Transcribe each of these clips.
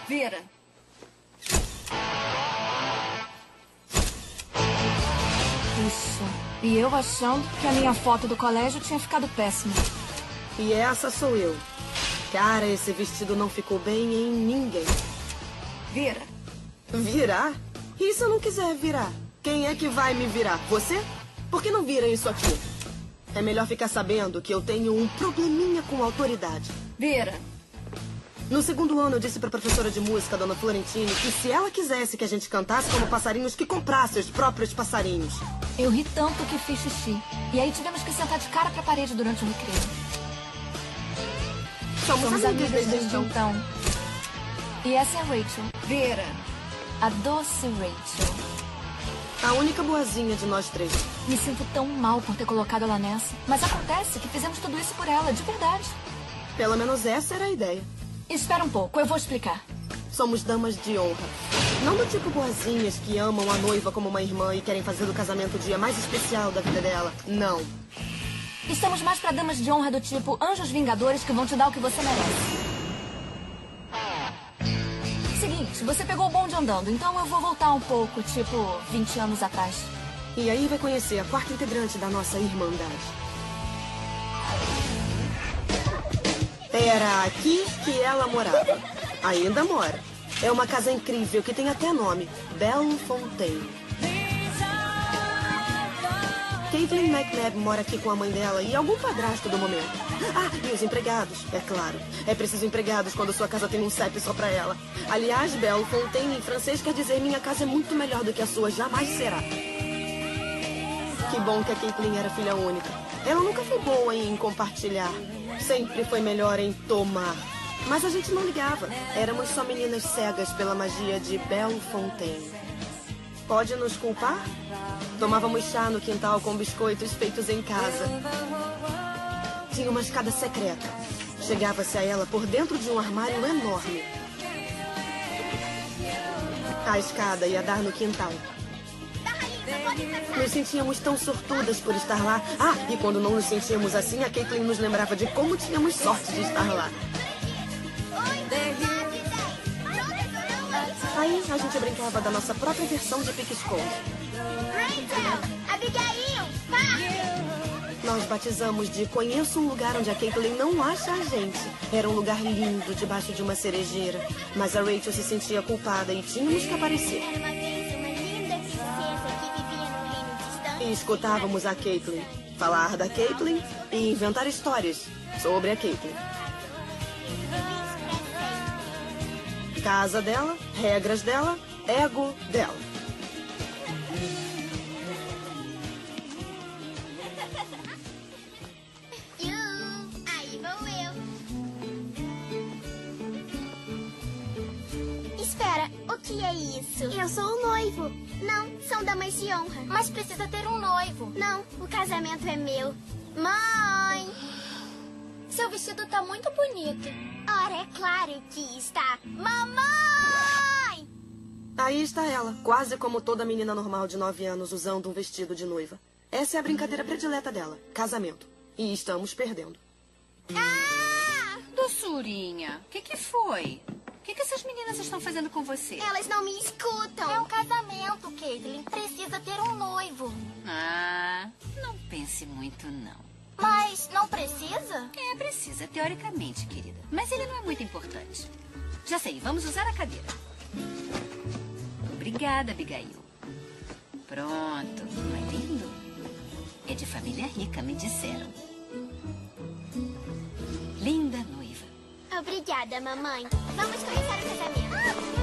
Vira. Puxa, e eu achando que a minha foto do colégio tinha ficado péssima. E essa sou eu. Cara, esse vestido não ficou bem em ninguém. Vira. Virar? E se eu não quiser virar? Quem é que vai me virar? Você? Por que não vira isso aqui? É melhor ficar sabendo que eu tenho um probleminha com autoridade. Vira. No segundo ano, eu disse pra professora de música, dona Florentine, que se ela quisesse que a gente cantasse como passarinhos, que comprasse os próprios passarinhos. Eu ri tanto que fiz xixi. E aí tivemos que sentar de cara pra parede durante o recreio. Somos amigas desde então. então. E essa é a Rachel. Vira. A doce Rachel. A única boazinha de nós três. Me sinto tão mal por ter colocado ela nessa. Mas acontece que fizemos tudo isso por ela, de verdade. Pelo menos essa era a ideia. Espera um pouco, eu vou explicar. Somos damas de honra. Não do tipo boazinhas que amam a noiva como uma irmã e querem fazer do casamento o dia mais especial da vida dela. Não. Estamos mais pra damas de honra do tipo anjos vingadores que vão te dar o que você merece. Seguinte, você pegou o bonde andando, então eu vou voltar um pouco, tipo 20 anos atrás. E aí vai conhecer a quarta integrante da nossa irmandade. Era aqui que ela morava. Ainda mora. É uma casa incrível que tem até nome. Bellefontaine. Caitlin McNabb mora aqui com a mãe dela e algum padrasto do momento. Ah, e os empregados, é claro. É preciso empregados quando sua casa tem um CEP só pra ela. Aliás, Bellefontaine em francês quer dizer minha casa é muito melhor do que a sua, jamais será. Que bom que a Caitlin era filha única. Ela nunca foi boa em compartilhar. Sempre foi melhor em tomar. Mas a gente não ligava. Éramos só meninas cegas pela magia de Bellefontaine. Pode nos culpar? Tomávamos chá no quintal com biscoitos feitos em casa. Tinha uma escada secreta. Chegava-se a ela por dentro de um armário enorme. A escada ia dar no quintal. Nos sentíamos tão sortudas por estar lá. Ah, e quando não nos sentíamos assim, a Caitlin nos lembrava de como tínhamos sorte de estar lá. Aí a gente brincava da nossa própria versão de pique-esconde. Rachel! Abigail! Pá! Nós batizamos de Conheço um Lugar Onde a Caitlin Não Acha a Gente. Era um lugar lindo, debaixo de uma cerejeira. Mas a Rachel se sentia culpada e tínhamos que aparecer. Era uma vez uma linda princesa que vivia num reino distante. E escutávamos a Caitlin falar da Caitlin e inventar histórias sobre a Caitlin. Casa dela, regras dela, ego dela. Aí vou eu. Espera, o que é isso? Eu sou o noivo. Não, são damas de honra. Mas precisa ter um noivo. Não, o casamento é meu. Mãe! Seu vestido tá muito bonito. Ora, é claro que está. Mamãe! Aí está ela, quase como toda menina normal de 9 anos usando um vestido de noiva. Essa é a brincadeira predileta dela, casamento. E estamos perdendo. Ah! Doçurinha, o que foi? O que essas meninas estão fazendo com você? Elas não me escutam. É um casamento, Caitlin. Precisa ter um noivo. Ah, não pense muito, não. Mas não precisa? É, precisa, teoricamente, querida. Mas ele não é muito importante. Já sei, vamos usar a cadeira. Obrigada, Abigail. Pronto, não é lindo? É de família rica, me disseram. Linda noiva. Obrigada, mamãe. Vamos começar o casamento.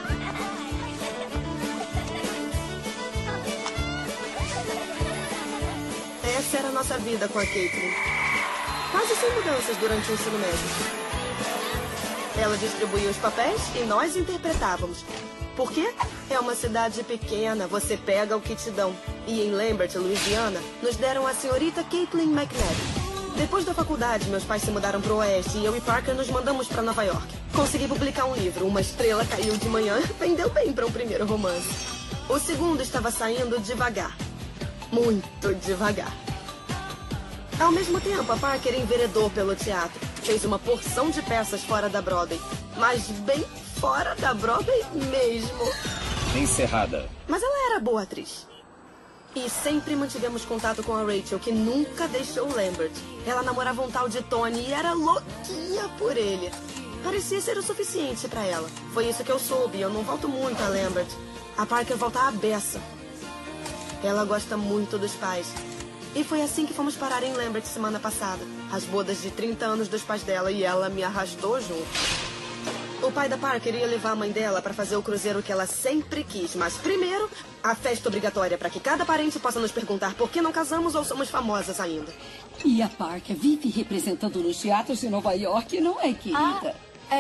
Essa era a nossa vida com a Caitlin. Quase sem mudanças durante o ensino médio. Ela distribuía os papéis e nós interpretávamos. Por quê? É uma cidade pequena, você pega o que te dão. E em Lambert, Louisiana, nos deram a senhorita Caitlin McNabb. Depois da faculdade, meus pais se mudaram para o oeste e eu e Parker nos mandamos para Nova York. Consegui publicar um livro, Uma Estrela Caiu de Manhã, vendeu bem para um primeiro romance. O segundo estava saindo devagar. Muito devagar. Ao mesmo tempo, a Parker enveredou pelo teatro. Fez uma porção de peças fora da Broadway, mas bem fora da Broadway mesmo. Encerrada. Mas ela era boa atriz. E sempre mantivemos contato com a Rachel, que nunca deixou o Lambert. Ela namorava um tal de Tony e era louquinha por ele. Parecia ser o suficiente pra ela. Foi isso que eu soube. Eu não volto muito a Lambert. A Parker volta à beça. Ela gosta muito dos pais. E foi assim que fomos parar em Lambert semana passada. As bodas de 30 anos dos pais dela e ela me arrastou junto. O pai da Parker ia levar a mãe dela para fazer o cruzeiro que ela sempre quis. Mas primeiro, a festa obrigatória para que cada parente possa nos perguntar por que não casamos ou somos famosas ainda. E a Parker vive representando nos teatros de Nova York, não é, querida?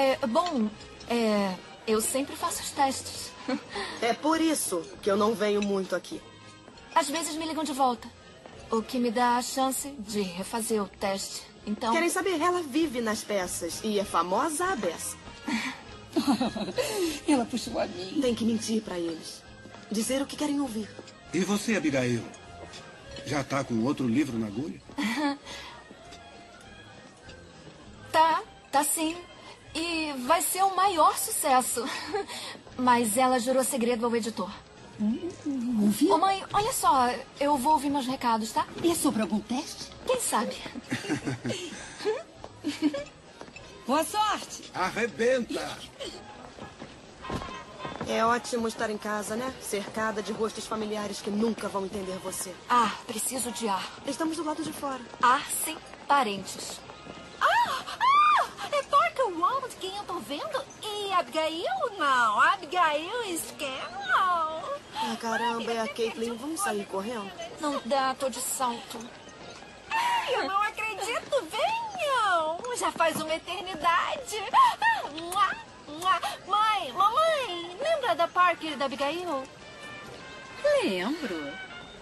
Eu sempre faço os testes. É por isso que eu não venho muito aqui. Às vezes me ligam de volta, o que me dá a chance de refazer o teste. Então... Querem saber? Ela vive nas peças e é famosa à beça. Ela puxou a mim. Tem que mentir pra eles. Dizer o que querem ouvir. E você, Abigail? Já tá com outro livro na agulha? Tá sim. E vai ser o maior sucesso. Mas ela jurou segredo ao editor. Ouvi? Ô, mãe, olha só. Eu vou ouvir meus recados, tá? E é sobre algum teste? Quem sabe? Boa sorte! Arrebenta! É ótimo estar em casa, né? Cercada de rostos familiares que nunca vão entender você. Preciso de ar. Estamos do lado de fora. Sim, parentes. É Parker Walden quem eu tô vendo? E Abigail não. Abigail Scanlon. Caramba, é a Caitlin. Vamos sair correndo? Não dá, tô de salto. Eu não acredito. Venham. Já faz uma eternidade. Mamãe, lembra da Parker e da Abigail? Lembro.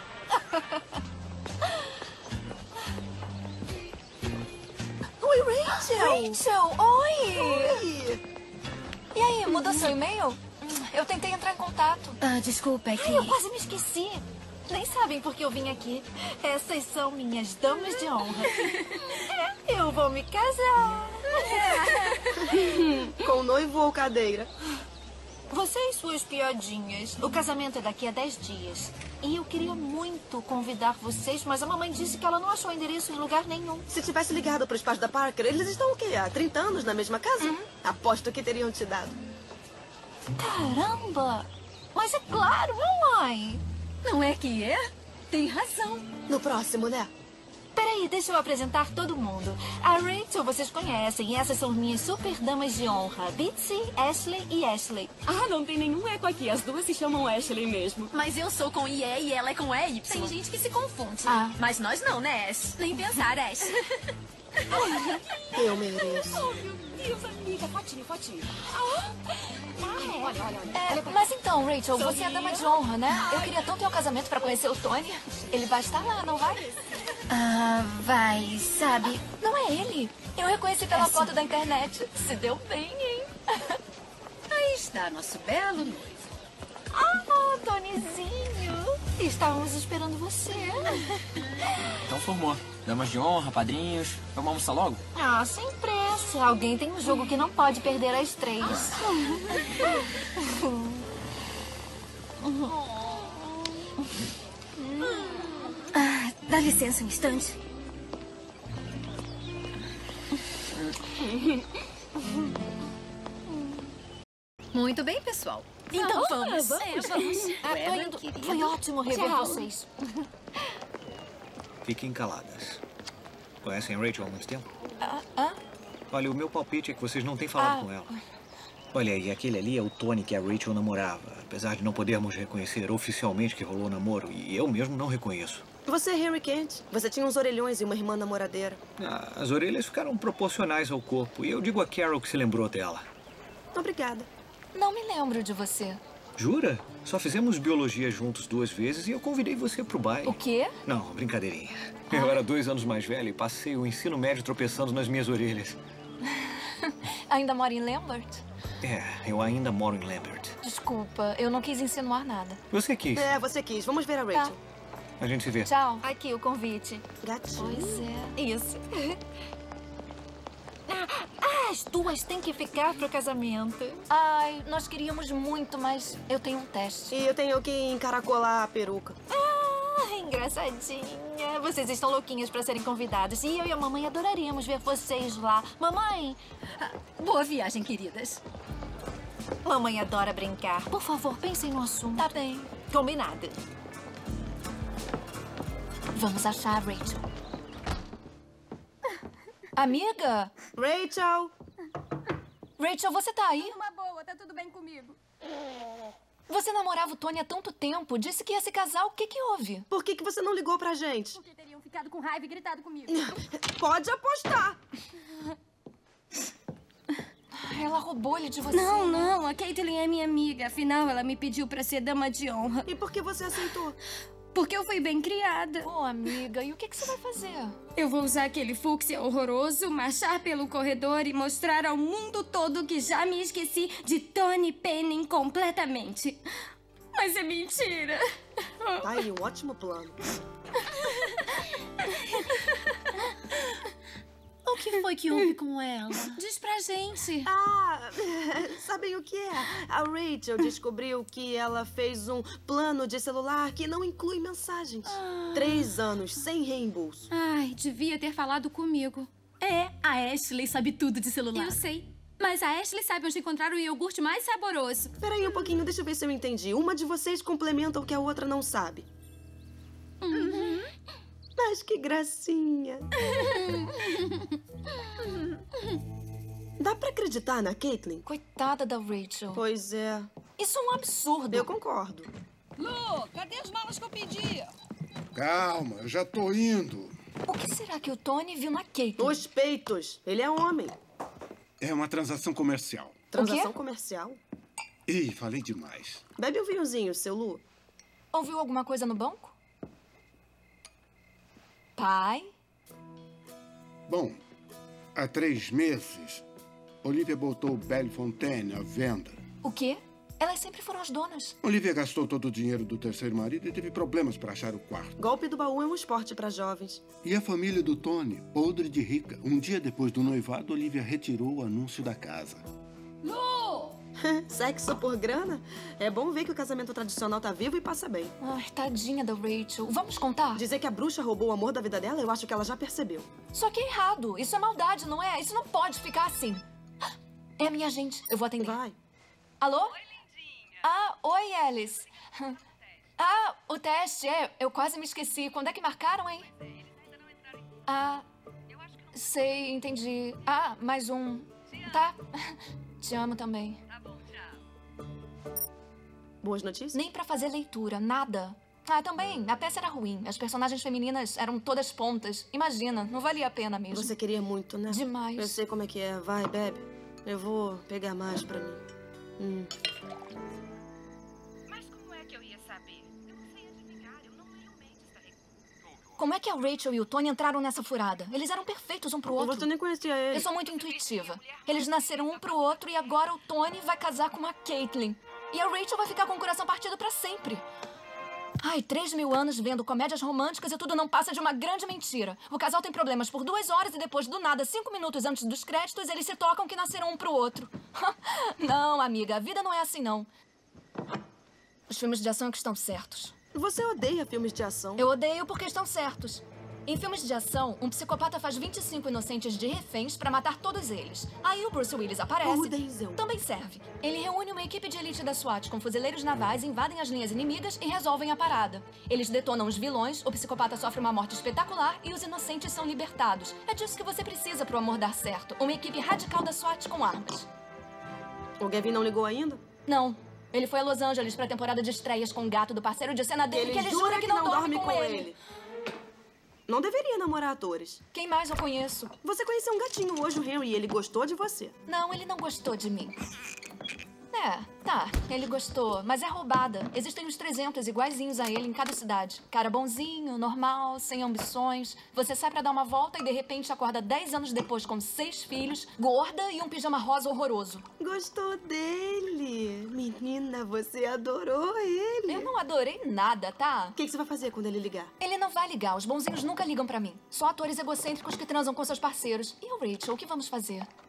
Oi, Rachel! Rachel, oi! E aí, mudou seu e-mail? Eu tentei entrar em contato. Desculpa, é que... eu quase me esqueci. Nem sabem por que eu vim aqui. Essas são minhas damas de honra. Eu vou me casar. Com noivo ou cadeira? Você e suas piadinhas. O casamento é daqui a 10 dias. E eu queria muito convidar vocês, mas a mamãe disse que ela não achou endereço em lugar nenhum. Se tivesse ligado para os pais da Parker, eles estão o quê? Há 30 anos na mesma casa? Aposto que teriam te dado. Caramba! Mas é claro, mamãe. Não é que é? Tem razão. No próximo, né? Peraí, deixa eu apresentar todo mundo. A Rachel vocês conhecem, e essas são minhas super damas de honra. Bitsy, Ashley e Ashley. Não tem nenhum eco aqui. As duas se chamam Ashley mesmo. Mas eu sou com IE e ela é com EY. Tem gente que se confunde. Mas nós não, né, Ash? Nem pensar, Ash. Eu mereço. Meu Deus, amiga. Fotinho. Olha. Mas então, Rachel, você é a dama de honra, né? Eu queria tanto ir ao casamento pra conhecer o Tony. Ele vai estar lá, não vai? Vai, sabe? Não é ele. Eu reconheci pela foto da internet. Se deu bem, hein? Aí está nosso belo noivo. Tonyzinho. Estávamos esperando você. Então formou. Damas de honra, padrinhos. Vamos almoçar logo? Sem pressa. Alguém tem um jogo que não pode perder às 3. Dá licença um instante. Muito bem, pessoal. Então vamos. Foi ótimo rever vocês. Fiquem caladas. Conhecem a Rachel há muito tempo? Olha, o meu palpite é que vocês não têm falado com ela. Olha, e aquele ali é o Tony que a Rachel namorava. Apesar de não podermos reconhecer oficialmente que rolou namoro, e eu mesmo não reconheço. Você é Harry Kent. Você tinha uns orelhões e uma irmã namoradeira. As orelhas ficaram proporcionais ao corpo, e eu digo a Carol que se lembrou dela. Obrigada. Não me lembro de você. Jura? Só fizemos biologia juntos 2 vezes e eu convidei você pro baile. O quê? Não, brincadeirinha. Eu era 2 anos mais velho e passei o ensino médio tropeçando nas minhas orelhas. Ainda mora em Lambert? Eu ainda moro em Lambert. Desculpa, eu não quis insinuar nada. Você quis. Você quis. Vamos ver a Rachel. A gente se vê. Tchau. Aqui o convite. Gatinho. Pois é. Isso. As duas têm que ficar pro casamento. Ai, nós queríamos muito, mas eu tenho um teste. E eu tenho que encaracolar a peruca. Engraçadinha. Vocês estão louquinhas pra serem convidadas. E eu e a mamãe adoraríamos ver vocês lá. Mamãe! Boa viagem, queridas. Mamãe adora brincar. Por favor, pensem no assunto. Tá bem. Combinado. Vamos achar a Rachel. Amiga? Rachel! Rachel, você tá aí? Uma boa, tá tudo bem comigo. Você namorava o Tony há tanto tempo, disse que ia se casar, o que que houve? Por que você não ligou pra gente? Porque teriam ficado com raiva e gritado comigo. Pode apostar! Ela roubou ele de você. Não, a Caitlin é minha amiga. Afinal, ela me pediu pra ser dama de honra. E por que você aceitou? Porque eu fui bem criada. Pô, amiga, e o que você vai fazer? Eu vou usar aquele fúcsia horroroso, marchar pelo corredor e mostrar ao mundo todo que já me esqueci de Tony Penning completamente. Mas é mentira. Tá aí, um ótimo plano. O que foi que houve com ela? Diz pra gente. Ah, sabem o que é? A Rachel descobriu que ela fez um plano de celular que não inclui mensagens. 3 anos sem reembolso. Ai, devia ter falado comigo. É, a Ashley sabe tudo de celular. Eu sei. Mas a Ashley sabe onde encontrar o iogurte mais saboroso. Peraí um pouquinho, deixa eu ver se eu entendi. Uma de vocês complementa o que a outra não sabe. Mas que gracinha. Dá pra acreditar na Caitlin? Coitada da Rachel. Pois é. Isso é um absurdo. Eu concordo. Lu, cadê as malas que eu pedi? Calma, eu já tô indo. O que será que o Tony viu na Caitlin? Os peitos. Ele é homem. É uma transação comercial. Transação comercial? Ih, falei demais. Bebe um vinhozinho, seu Lu. Ouviu alguma coisa no banco? Pai? Bom, há 3 meses, Olivia botou Belle Fontaine à venda. O quê? Elas sempre foram as donas. Olivia gastou todo o dinheiro do terceiro marido e teve problemas para achar o quarto. Golpe do baú é um esporte para jovens. E a família do Tony, podre de rica. Um dia depois do noivado, Olivia retirou o anúncio da casa. Lu! Sexo por grana? É bom ver que o casamento tradicional tá vivo e passa bem. Ai, tadinha da Rachel. Vamos contar? Dizer que a bruxa roubou o amor da vida dela, eu acho que ela já percebeu. Só que é errado. Isso é maldade, não é? Isso não pode ficar assim. É a minha gente. Eu vou atender. Vai. Alô? Oi, lindinha. Ah, oi, Alice. Ah, o teste, eu quase me esqueci. Quando é que marcaram, hein? Ah, sei, entendi. Ah, mais um. Tá? Te amo também. Boas notícias? Nem pra fazer leitura, nada. Ah, também, a peça era ruim. As personagens femininas eram todas pontas. Imagina, não valia a pena mesmo. Você queria muito, né? Demais. Eu sei como é que é. Vai, bebe. Eu vou pegar mais pra mim. Mas como é que eu ia saber? Eu não sei adivinhar, eu não realmente estarei... Como é que a Rachel e o Tony entraram nessa furada? Eles eram perfeitos um pro outro. Você nem conhecia ele. Eu sou muito intuitiva. Eles nasceram um pro outro e agora o Tony vai casar com uma Caitlin. E a Rachel vai ficar com o coração partido pra sempre. Ai, 3.000 anos vendo comédias românticas e tudo não passa de uma grande mentira. O casal tem problemas por 2 horas e depois, do nada, 5 minutos antes dos créditos, eles se tocam que nasceram um pro outro. Não, amiga, a vida não é assim, não. Os filmes de ação é que estão certos. Você odeia filmes de ação? Eu odeio porque estão certos. Em filmes de ação, um psicopata faz 25 inocentes de reféns pra matar todos eles. Aí o Bruce Willis aparece. O Denzel. Também serve. Ele reúne uma equipe de elite da SWAT com fuzileiros navais, invadem as linhas inimigas e resolvem a parada. Eles detonam os vilões, o psicopata sofre uma morte espetacular e os inocentes são libertados. É disso que você precisa pro amor dar certo. Uma equipe radical da SWAT com armas. O Gavin não ligou ainda? Não. Ele foi a Los Angeles pra temporada de estreias com o gato do parceiro de cena dele, que ele jura que não dorme com ele. Não deveria namorar atores. Quem mais eu conheço? Você conheceu um gatinho hoje, o Henry, e ele gostou de você. Não, ele não gostou de mim. Tá, ele gostou, mas é roubada. Existem uns 300 iguaizinhos a ele em cada cidade. Cara bonzinho, normal, sem ambições. Você sai pra dar uma volta e de repente acorda 10 anos depois com 6 filhos, gorda e um pijama rosa horroroso. Gostou dele? Menina, você adorou ele. Eu não adorei nada, tá? O que você vai fazer quando ele ligar? Ele não vai ligar, os bonzinhos nunca ligam pra mim. Só atores egocêntricos que transam com seus parceiros. E o Rachel, o que vamos fazer?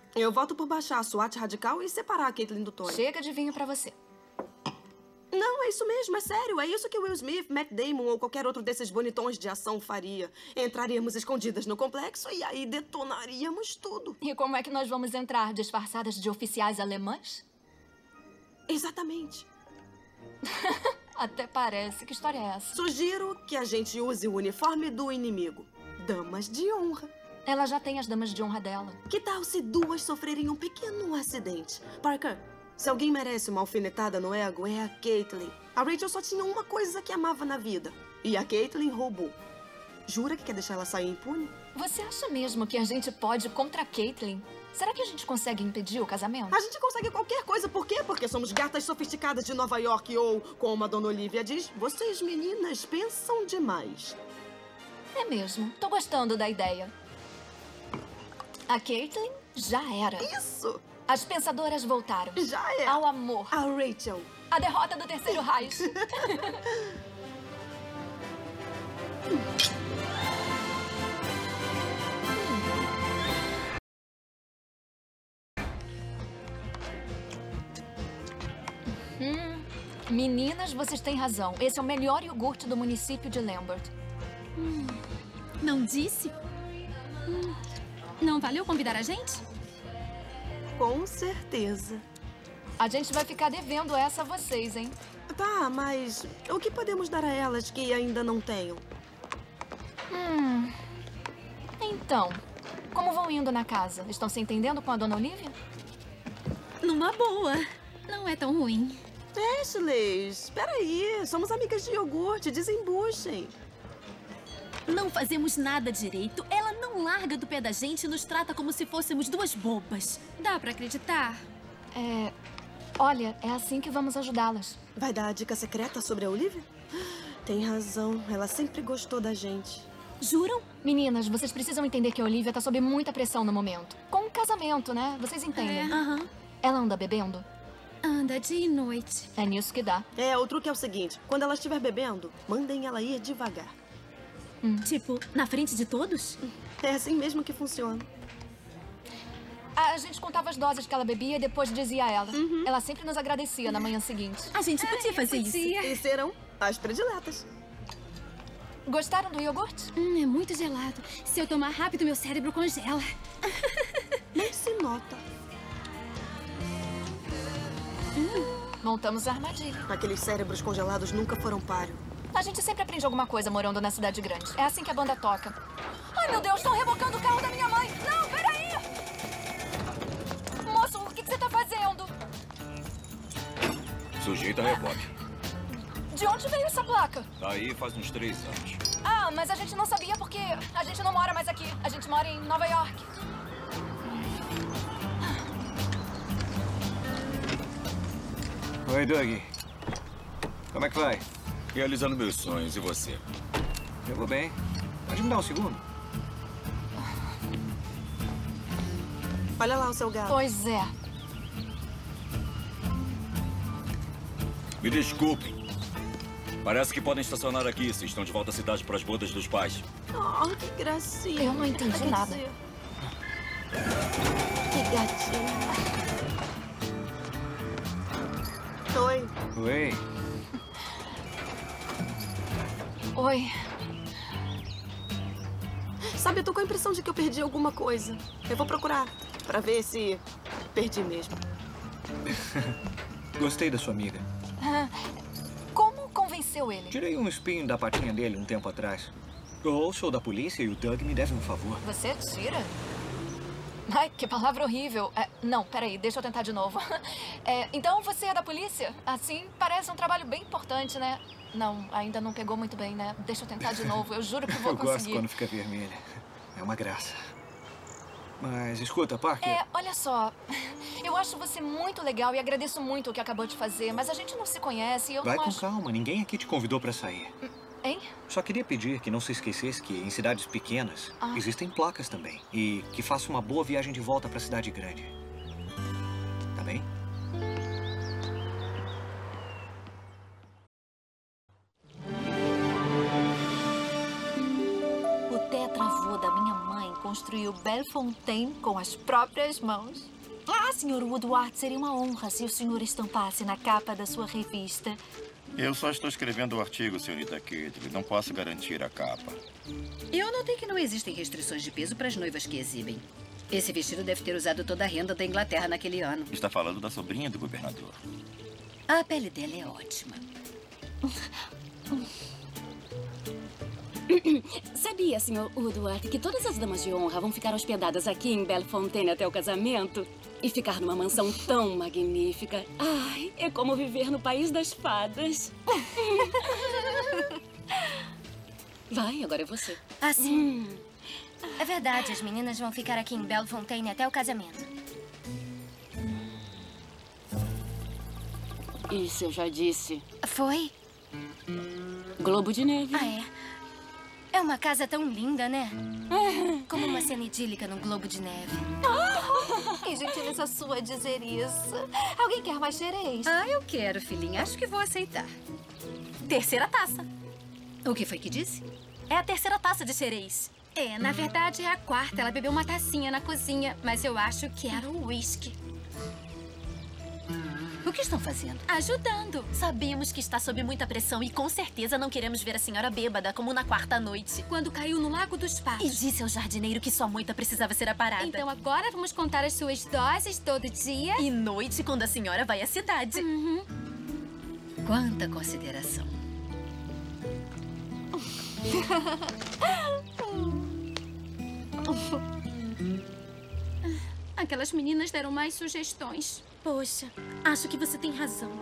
Eu voto por baixar a SWAT radical e separar a Caitlin do Tony. Chega de vinho pra você. Não, é isso mesmo, é sério. É isso que Will Smith, Matt Damon ou qualquer outro desses bonitões de ação faria. Entraríamos escondidas no complexo e aí detonaríamos tudo. E como é que nós vamos entrar, disfarçadas de oficiais alemães? Exatamente. Até parece. Que história é essa? Sugiro que a gente use o uniforme do inimigo. Damas de honra. Ela já tem as damas de honra dela. Que tal se duas sofrerem um pequeno acidente? Parker, se alguém merece uma alfinetada no ego, é a Caitlin. A Rachel só tinha uma coisa que amava na vida. E a Caitlin roubou. Jura que quer deixar ela sair impune? Você acha mesmo que a gente pode contra a Caitlin? Será que a gente consegue impedir o casamento? A gente consegue qualquer coisa. Por quê? Porque somos gatas sofisticadas de Nova York ou, como a dona Olivia diz, vocês meninas pensam demais. É mesmo. Tô gostando da ideia. A Caitlin já era. Isso! As pensadoras voltaram. Já é. Ao amor. A Rachel. A derrota do Terceiro Reich. Meninas, vocês têm razão. Esse é o melhor iogurte do município de Lambert. Não disse? Não valeu convidar a gente? Com certeza. A gente vai ficar devendo essa a vocês, hein? Tá, mas o que podemos dar a elas que ainda não tenham? Então, como vão indo na casa? Estão se entendendo com a dona Olivia? Numa boa. Não é tão ruim. Ashley, espera aí. Somos amigas de iogurte. Desembuchem. Não fazemos nada direito. Ela não larga do pé da gente e nos trata como se fôssemos duas bobas. Dá pra acreditar? Olha, é assim que vamos ajudá-las. Vai dar a dica secreta sobre a Olivia? Tem razão. Ela sempre gostou da gente. Juram? Meninas, vocês precisam entender que a Olivia tá sob muita pressão no momento. Com o casamento, né? Vocês entendem? Ela anda bebendo? Anda dia e noite. É nisso que dá. O truque é o seguinte. Quando ela estiver bebendo, mandem ela ir devagar. Tipo, na frente de todos? É assim mesmo que funciona. A gente contava as doses que ela bebia e depois dizia a ela. Ela sempre nos agradecia na manhã seguinte. A gente podia fazer isso. E serão as prediletas. Gostaram do iogurte? É muito gelado. Se eu tomar rápido, meu cérebro congela. Nem se nota. Montamos a armadilha. Aqueles cérebros congelados nunca foram páreo. A gente sempre aprende alguma coisa morando na cidade grande. É assim que a banda toca. Ai, meu Deus, estão rebocando o carro da minha mãe. Não, peraí! Moço, o que você tá fazendo? Sujeita a reboque. De onde veio essa placa? Tá aí faz uns 3 anos. Ah, mas a gente não sabia porque a gente não mora mais aqui. A gente mora em Nova York. Oi, Doug. Como é que vai? Realizando meus sonhos, e você? Eu vou bem. Pode me dar um segundo? Olha lá o seu gato. Pois é. Me desculpem. Parece que podem estacionar aqui se estão de volta à cidade para as bodas dos pais. Oh, que gracinha. Eu não entendi nada. Que gatinho. Oi. Oi. Oi. Sabe, eu tô com a impressão de que eu perdi alguma coisa. Eu vou procurar pra ver se perdi mesmo. Gostei da sua amiga. Como convenceu ele? Tirei um espinho da patinha dele um tempo atrás. Eu sou da polícia e o Doug me deve um favor. Você tira? Ai, que palavra horrível. Não, peraí, deixa eu tentar de novo. Então você é da polícia? Assim, parece um trabalho bem importante, né? Não, ainda não pegou muito bem, né? Deixa eu tentar de novo, eu juro que vou conseguir. Eu gosto quando fica vermelha. É uma graça. Mas escuta, Parker. Olha só. Eu acho você muito legal e agradeço muito o que acabou de fazer, mas a gente não se conhece e eu Vai não com acho... calma, ninguém aqui te convidou pra sair. Hein? Só queria pedir que não se esquecesse que em cidades pequenas existem placas também. E que faça uma boa viagem de volta pra cidade grande. Tá bem? O tetravô da minha mãe construiu Bellefontaine com as próprias mãos. Ah, Sr. Woodward, seria uma honra se o senhor estampasse na capa da sua revista. Eu só estou escrevendo o artigo, senhorita Caitlin. Não posso garantir a capa. Eu notei que não existem restrições de peso para as noivas que exibem. Esse vestido deve ter usado toda a renda da Inglaterra naquele ano. Está falando da sobrinha do governador. A pele dela é ótima. Sabia, Sr. Woodward, que todas as damas de honra vão ficar hospedadas aqui em Bellefontaine até o casamento? E ficar numa mansão tão magnífica. Ai, é como viver no país das fadas. Vai, agora é você. Ah, sim. É verdade, as meninas vão ficar aqui em Bellefontaine até o casamento. Isso eu já disse. Foi? Globo de Neve. Ah, é? É uma casa tão linda, né? Como uma cena idílica no Globo de Neve. Que gentileza sua dizer isso. Alguém quer mais xerez? Ah, eu quero, filhinha. Acho que vou aceitar. Terceira taça. O que foi que disse? É a terceira taça de xerez. É, na verdade é a quarta. Ela bebeu uma tacinha na cozinha, mas eu acho que era o uísque. O que estão fazendo? Ajudando. Sabemos que está sob muita pressão e com certeza não queremos ver a senhora bêbada como na quarta noite. Quando caiu no Lago dos Patos. E disse ao jardineiro que sua moita precisava ser aparada. Então agora vamos contar as suas doses todo dia. E noite quando a senhora vai à cidade. Quanta consideração. Aquelas meninas deram mais sugestões. Poxa, acho que você tem razão.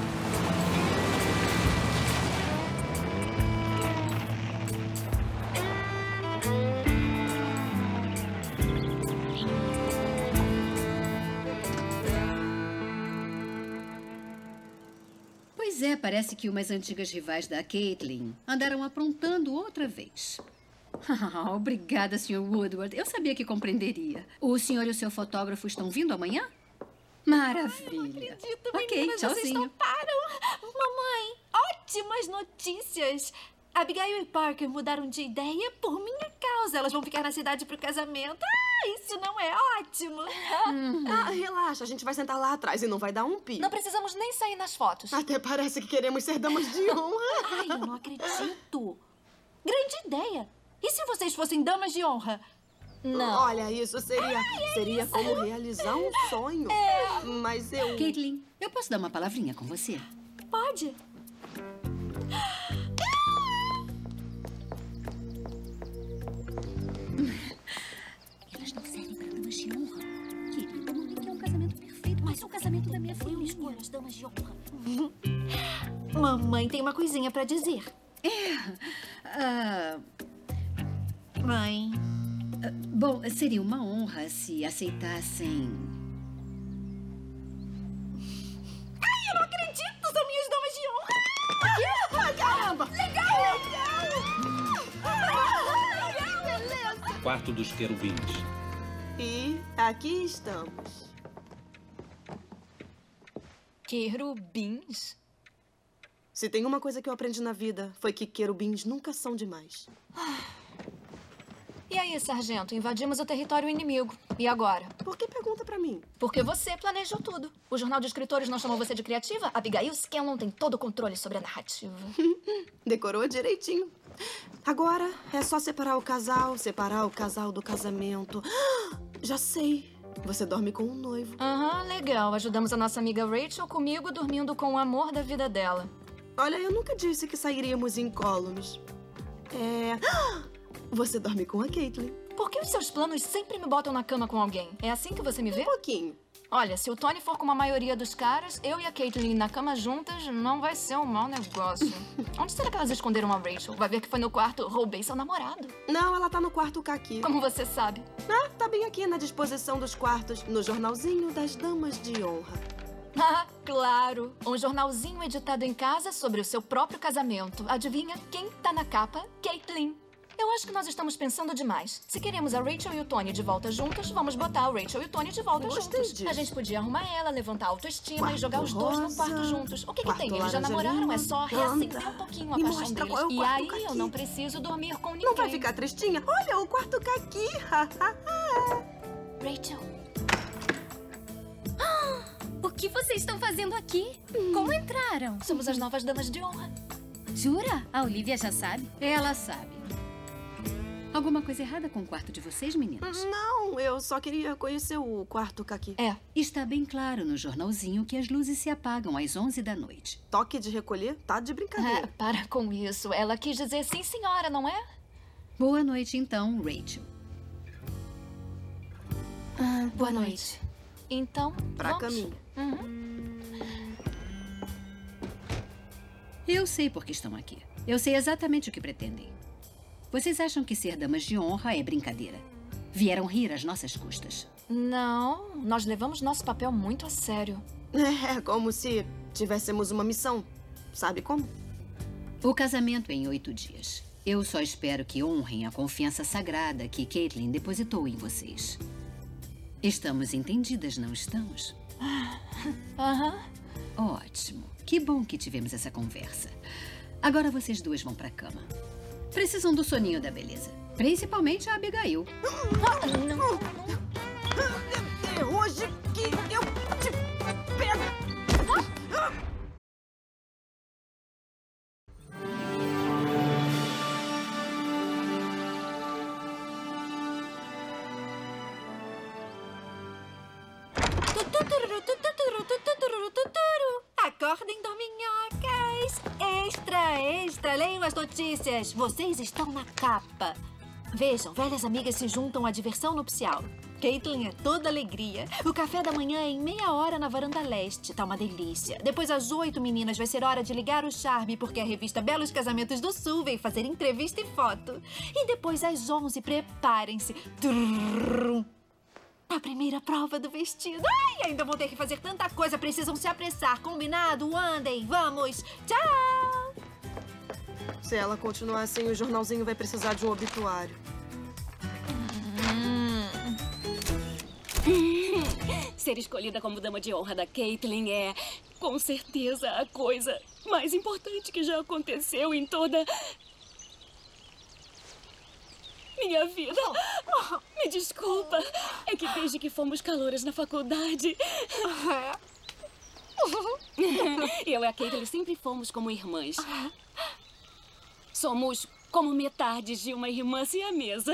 Pois é, parece que umas antigas rivais da Caitlin andaram aprontando outra vez. Obrigada, Sr. Woodward. Eu sabia que compreenderia. O senhor e o seu fotógrafo estão vindo amanhã? Maravilha. Não acredito, ok, meninas, vocês tchauzinho. toparam. Mamãe, ótimas notícias. Abigail e Parker mudaram de ideia por minha causa. Elas vão ficar na cidade pro casamento. Ah, isso não é ótimo. Ah, relaxa, a gente vai sentar lá atrás e não vai dar um pi. Não precisamos nem sair nas fotos. Até parece que queremos ser damas de honra. Ai, eu não acredito. Grande ideia. E se vocês fossem damas de honra? Não. Olha, isso seria como realizar um sonho. Mas eu... Caitlin, eu posso dar uma palavrinha com você? Pode. Elas não servem para damas de honra. Querida, mamãe quer um casamento perfeito, mas o casamento da minha filha. Eu escolho as damas de honra. Mamãe tem uma coisinha pra dizer. Mãe... Bom, seria uma honra se aceitassem... Ai, eu não acredito! São minhas damas de honra! Ah, caramba! Legal! Beleza! Quarto dos querubins. E aqui estamos. Querubins? Se tem uma coisa que eu aprendi na vida, foi que querubins nunca são demais. E aí, sargento? Invadimos o território inimigo. E agora? Por que pergunta pra mim? Porque você planejou tudo. O jornal de escritores não chamou você de criativa? Abigail Scanlon tem todo o controle sobre a narrativa. Decorou direitinho. Agora é só separar o casal do casamento. Já sei. Você dorme com um noivo. Aham, legal. Ajudamos a nossa amiga Rachel comigo dormindo com o amor da vida dela. Olha, eu nunca disse que sairíamos incólumes. Você dorme com a Caitlin. Por que os seus planos sempre me botam na cama com alguém? É assim que você me vê? Um pouquinho. Olha, se o Tony for com a maioria dos caras, eu e a Caitlin na cama juntas não vai ser um mau negócio. Onde será que elas esconderam a Rachel? Vai ver que foi no quarto. Roubei seu namorado. Não, ela tá no quarto Kaki. Como você sabe? Ah, tá bem aqui na disposição dos quartos, no jornalzinho das damas de honra. Ah, claro. Um jornalzinho editado em casa sobre o seu próprio casamento. Adivinha quem tá na capa? Caitlin. Eu acho que nós estamos pensando demais. Se queremos a Rachel e o Tony de volta juntos, vamos botar a Rachel e o Tony de volta juntos. disso. A gente podia arrumar ela, levantar a autoestima Quarto e jogar os dois no rosa, quarto juntos. O que quarto tem? Eles já laranja namoraram, lima. é só reacender um pouquinho a Me paixão mostra deles. qual é o E quarto aí caqui. eu não preciso dormir com ninguém. Não vai ficar tristinha? Olha, o quarto caqui. Rachel. O que vocês estão fazendo aqui? Como entraram? Somos as novas damas de honra. Jura? A Olivia já sabe? Ela sabe. Alguma coisa errada com o quarto de vocês, meninas? Não, eu só queria conhecer o quarto caqui. Está bem claro no jornalzinho que as luzes se apagam às 11 da noite. Toque de recolher? Tá de brincadeira. Para com isso. Ela quis dizer sim, senhora, não é? Boa noite, então, Rachel. Boa noite. Então, Pra vamos? caminho. Eu sei por que estão aqui. Eu sei exatamente o que pretendem. Vocês acham que ser damas de honra é brincadeira? Vieram rir às nossas custas. Não, nós levamos nosso papel muito a sério. É como se tivéssemos uma missão. Sabe como? O casamento é em 8 dias. Eu só espero que honrem a confiança sagrada que Caitlin depositou em vocês. Estamos entendidas, não estamos? Aham. Ótimo. Que bom que tivemos essa conversa. Agora vocês duas vão pra cama. Precisam do soninho da beleza. Principalmente a Abigail. É hoje que eu te pego. Acordem, dorminhocas! Extra, extra! Leiam as notícias! Vocês estão na capa. Vejam, velhas amigas se juntam à diversão nupcial. Caitlin é toda alegria. O café da manhã é em meia hora na varanda leste. Tá uma delícia. Depois, às 8, meninas, vai ser hora de ligar o charme, porque a revista Belos Casamentos do Sul vem fazer entrevista e foto. E depois, às 11, preparem-se. Trrr. A primeira prova do vestido. Ai, ainda vão ter que fazer tanta coisa. Precisam se apressar. Combinado? Andem. Vamos. Tchau. Se ela continuar assim, o jornalzinho vai precisar de um obituário. Ser escolhida como dama de honra da Caitlin é, com certeza, a coisa mais importante que já aconteceu em toda minha vida. Me desculpa. É que desde que fomos calouras na faculdade, eu e a Caitlin sempre fomos como irmãs. Somos como metades de uma irmã siamesa.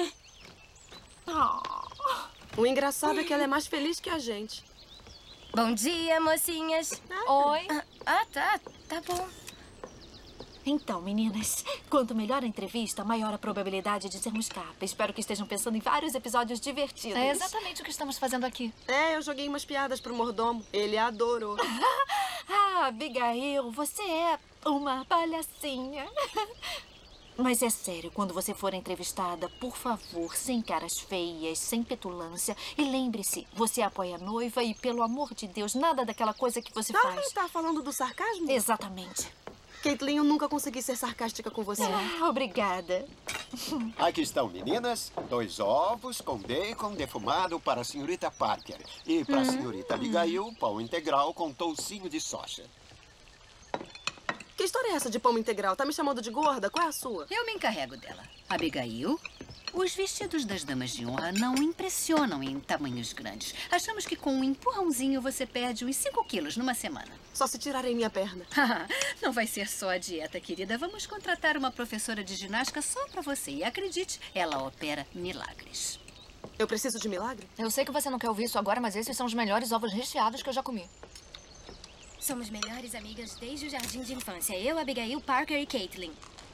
O engraçado é que ela é mais feliz que a gente. Bom dia, mocinhas. Oi. Tá bom. Então, meninas, quanto melhor a entrevista, maior a probabilidade de sermos capa. Espero que estejam pensando em vários episódios divertidos. É exatamente o que estamos fazendo aqui. Eu joguei umas piadas pro mordomo. Ele adorou. Abigail, você é uma palhacinha. Mas é sério, quando você for entrevistada, por favor, sem caras feias, sem petulância. E lembre-se, você apoia a noiva e, pelo amor de Deus, nada daquela coisa que você faz. Tá falando do sarcasmo? Exatamente. Caitlin, eu nunca consegui ser sarcástica com você. Obrigada. Aqui estão, meninas. 2 ovos com bacon defumado para a senhorita Parker. E para a senhorita Abigail, pão integral com toucinho de soja. Que história é essa de pão integral? Tá me chamando de gorda? Qual é a sua? Eu me encarrego dela. Abigail, os vestidos das damas de honra não impressionam em tamanhos grandes. Achamos que com um empurrãozinho você perde uns 5 quilos numa semana. Só se tirarem minha perna. Não vai ser só a dieta, querida. Vamos contratar uma professora de ginástica só pra você. E acredite, ela opera milagres. Eu preciso de milagre? Eu sei que você não quer ouvir isso agora, mas esses são os melhores ovos recheados que eu já comi. Somos melhores amigas desde o jardim de infância. Eu, Abigail, Parker e Caitlin.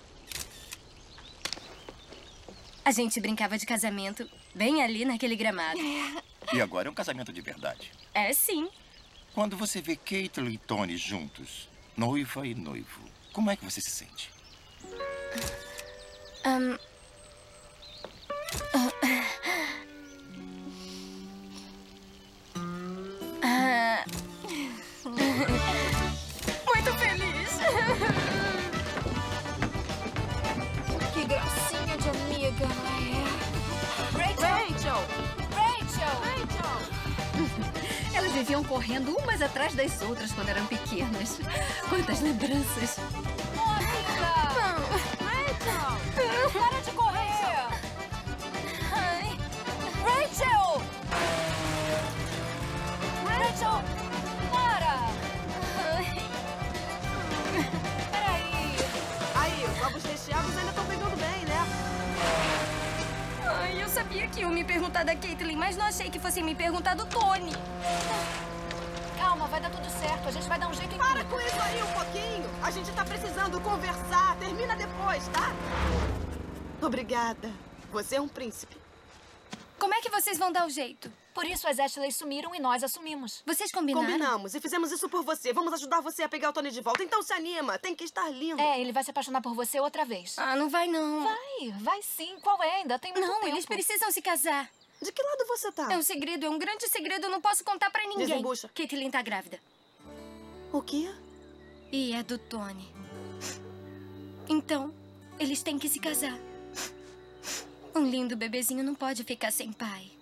A gente brincava de casamento bem ali naquele gramado. E agora é um casamento de verdade. É, sim. Quando você vê Caitlin e Tony juntos, noiva e noivo, como é que você se sente? Muito feliz. Que gracinha de amiga. viviam correndo umas atrás das outras quando eram pequenas. Quantas lembranças. Rachel! Para de correr! Rachel! Rachel! Para! Peraí. Aí, os ovos recheados ainda estão pegando bem, né? Ai, eu sabia que iam me perguntar da Caitlin, mas não achei que fossem me perguntar do Tony. Calma, vai dar tudo certo. A gente vai dar um jeito em Para com isso aí um pouquinho. A gente tá precisando conversar. Termina depois, tá? Obrigada. Você é um príncipe. Como é que vocês vão dar o jeito? Por isso as Ashley sumiram e nós assumimos. Vocês combinaram? Combinamos e fizemos isso por você. Vamos ajudar você a pegar o Tony de volta. Então se anima. Tem que estar lindo. É, ele vai se apaixonar por você outra vez. Ah, não vai não. Vai sim. Qual é? Ainda tem muito tempo. Não, eles precisam se casar. De que lado você tá? É um segredo, é um grande segredo. Eu não posso contar pra ninguém. Desembucha. Caitlin tá grávida. O quê? E é do Tony. Então, eles têm que se casar. Um lindo bebezinho não pode ficar sem pai.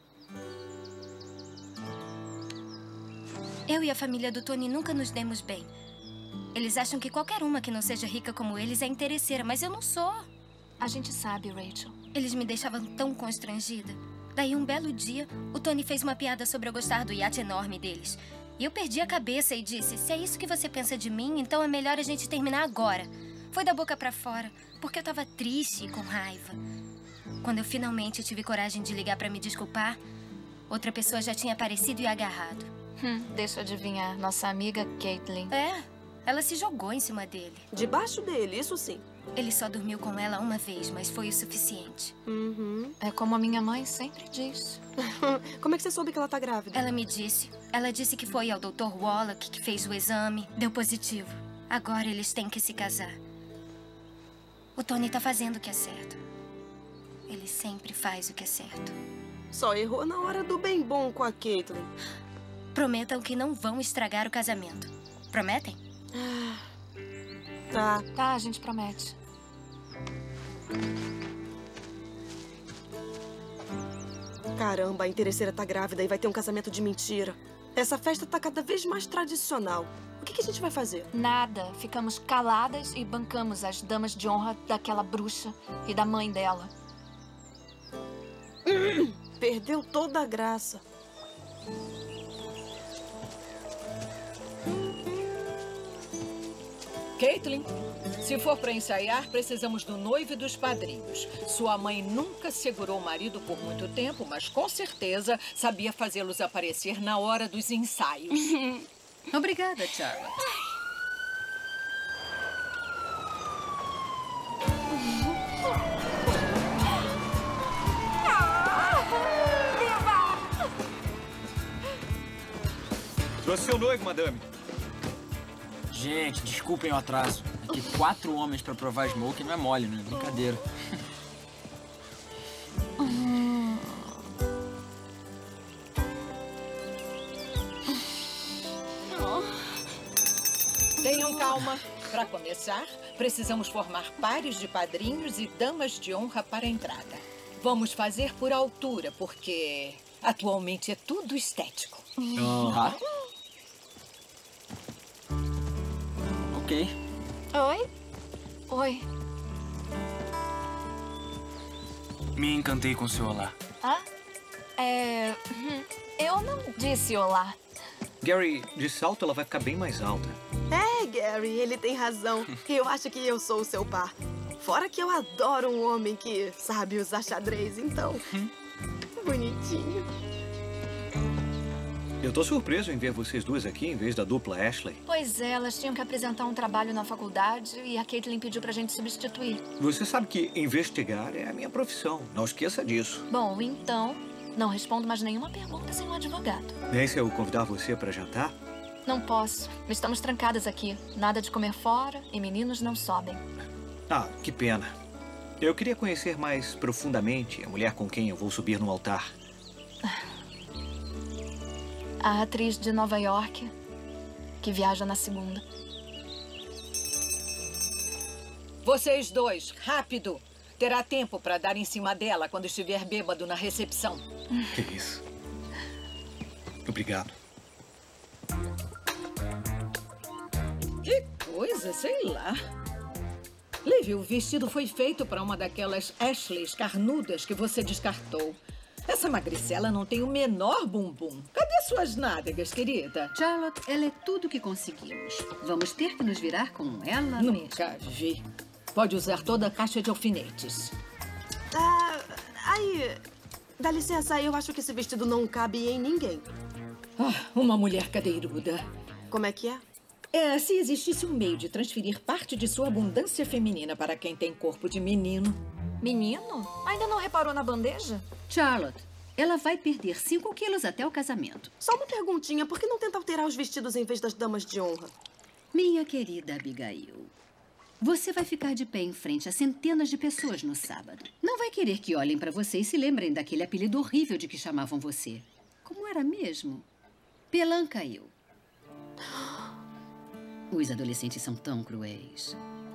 Eu e a família do Tony nunca nos demos bem. Eles acham que qualquer uma que não seja rica como eles é interesseira, mas eu não sou. A gente sabe, Rachel. Eles me deixavam tão constrangida. Daí, um belo dia, o Tony fez uma piada sobre eu gostar do iate enorme deles. E eu perdi a cabeça e disse, se é isso que você pensa de mim, então é melhor a gente terminar agora. Foi da boca pra fora, porque eu tava triste e com raiva. Quando eu finalmente tive coragem de ligar pra me desculpar, outra pessoa já tinha aparecido e agarrado. Deixa eu adivinhar. Nossa amiga Caitlin. É, ela se jogou em cima dele. Debaixo dele, isso sim. Ele só dormiu com ela uma vez, mas foi o suficiente. É como a minha mãe sempre diz. Como é que você soube que ela tá grávida? Ela me disse. Ela disse que foi ao Dr. Wallach que fez o exame. Deu positivo. Agora eles têm que se casar. O Tony tá fazendo o que é certo. Ele sempre faz o que é certo. Só errou na hora do bem bom com a Caitlin. Prometam que não vão estragar o casamento. Prometem? Tá. Tá, a gente promete. Caramba, a interesseira tá grávida e vai ter um casamento de mentira. Essa festa tá cada vez mais tradicional. O que a gente vai fazer? Nada. Ficamos caladas e bancamos as damas de honra daquela bruxa e da mãe dela. Perdeu toda a graça. Caitlin, se for para ensaiar, precisamos do noivo e dos padrinhos. Sua mãe nunca segurou o marido por muito tempo, mas com certeza sabia fazê-los aparecer na hora dos ensaios. Obrigada, Charlotte. Trouxe seu noivo, madame. Gente, desculpem o atraso. Aqui 4 homens pra provar smoke não é mole, né? Brincadeira. Tenham calma. Para começar, precisamos formar pares de padrinhos e damas de honra para a entrada. Vamos fazer por altura, porque atualmente é tudo estético. Tá. Ok. Oi? Oi. Me encantei com seu olá. Eu não disse olá. Gary, de salto ela vai ficar bem mais alta. É, Gary, ele tem razão. Eu acho que eu sou o seu par. Fora que eu adoro um homem que sabe usar xadrez, então. Bonitinho. Eu tô surpreso em ver vocês duas aqui em vez da dupla Ashley. Pois é, elas tinham que apresentar um trabalho na faculdade e a Caitlin pediu pra gente substituir. Você sabe que investigar é a minha profissão. Não esqueça disso. Bom, então, não respondo mais nenhuma pergunta sem um advogado. Nem se eu convidar você para jantar? Não posso. Estamos trancadas aqui. Nada de comer fora e meninos não sobem. Ah, que pena. Eu queria conhecer mais profundamente a mulher com quem eu vou subir no altar. A atriz de Nova York, que viaja na segunda. Vocês dois, rápido! Terá tempo para dar em cima dela quando estiver bêbado na recepção. Que isso. Obrigado. Que coisa, sei lá. Liv, o vestido foi feito para uma daquelas Ashleys carnudas que você descartou. Essa magricela não tem o menor bumbum. Cadê suas nádegas, querida? Charlotte, ela é tudo que conseguimos. Vamos ter que nos virar com ela? Nunca vi. Pode usar toda a caixa de alfinetes. Dá licença, eu acho que esse vestido não cabe em ninguém. Uma mulher cadeiruda. Como é que é? Se existisse um meio de transferir parte de sua abundância feminina para quem tem corpo de menino. Menino? Ainda não reparou na bandeja? Charlotte, ela vai perder 5 quilos até o casamento. Só uma perguntinha, por que não tenta alterar os vestidos em vez das damas de honra? Minha querida Abigail, você vai ficar de pé em frente a centenas de pessoas no sábado. Não vai querer que olhem para você e se lembrem daquele apelido horrível de que chamavam você. Como era mesmo? Pelancail. Os adolescentes são tão cruéis.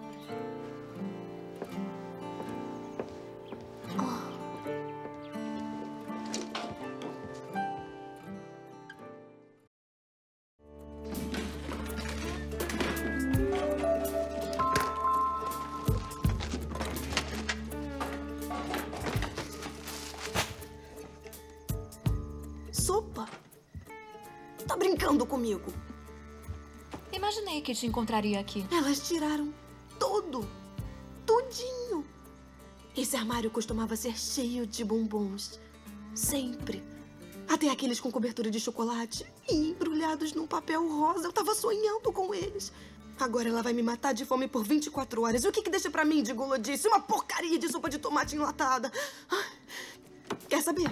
Sopa? Tá brincando comigo? Imaginei que te encontraria aqui. Elas tiraram tudo. Tudinho. Esse armário costumava ser cheio de bombons. Sempre. Até aqueles com cobertura de chocolate e embrulhados num papel rosa. Eu tava sonhando com eles. Agora ela vai me matar de fome por 24 horas. E o que deixa pra mim de gulodice? Uma porcaria de sopa de tomate enlatada. Quer saber?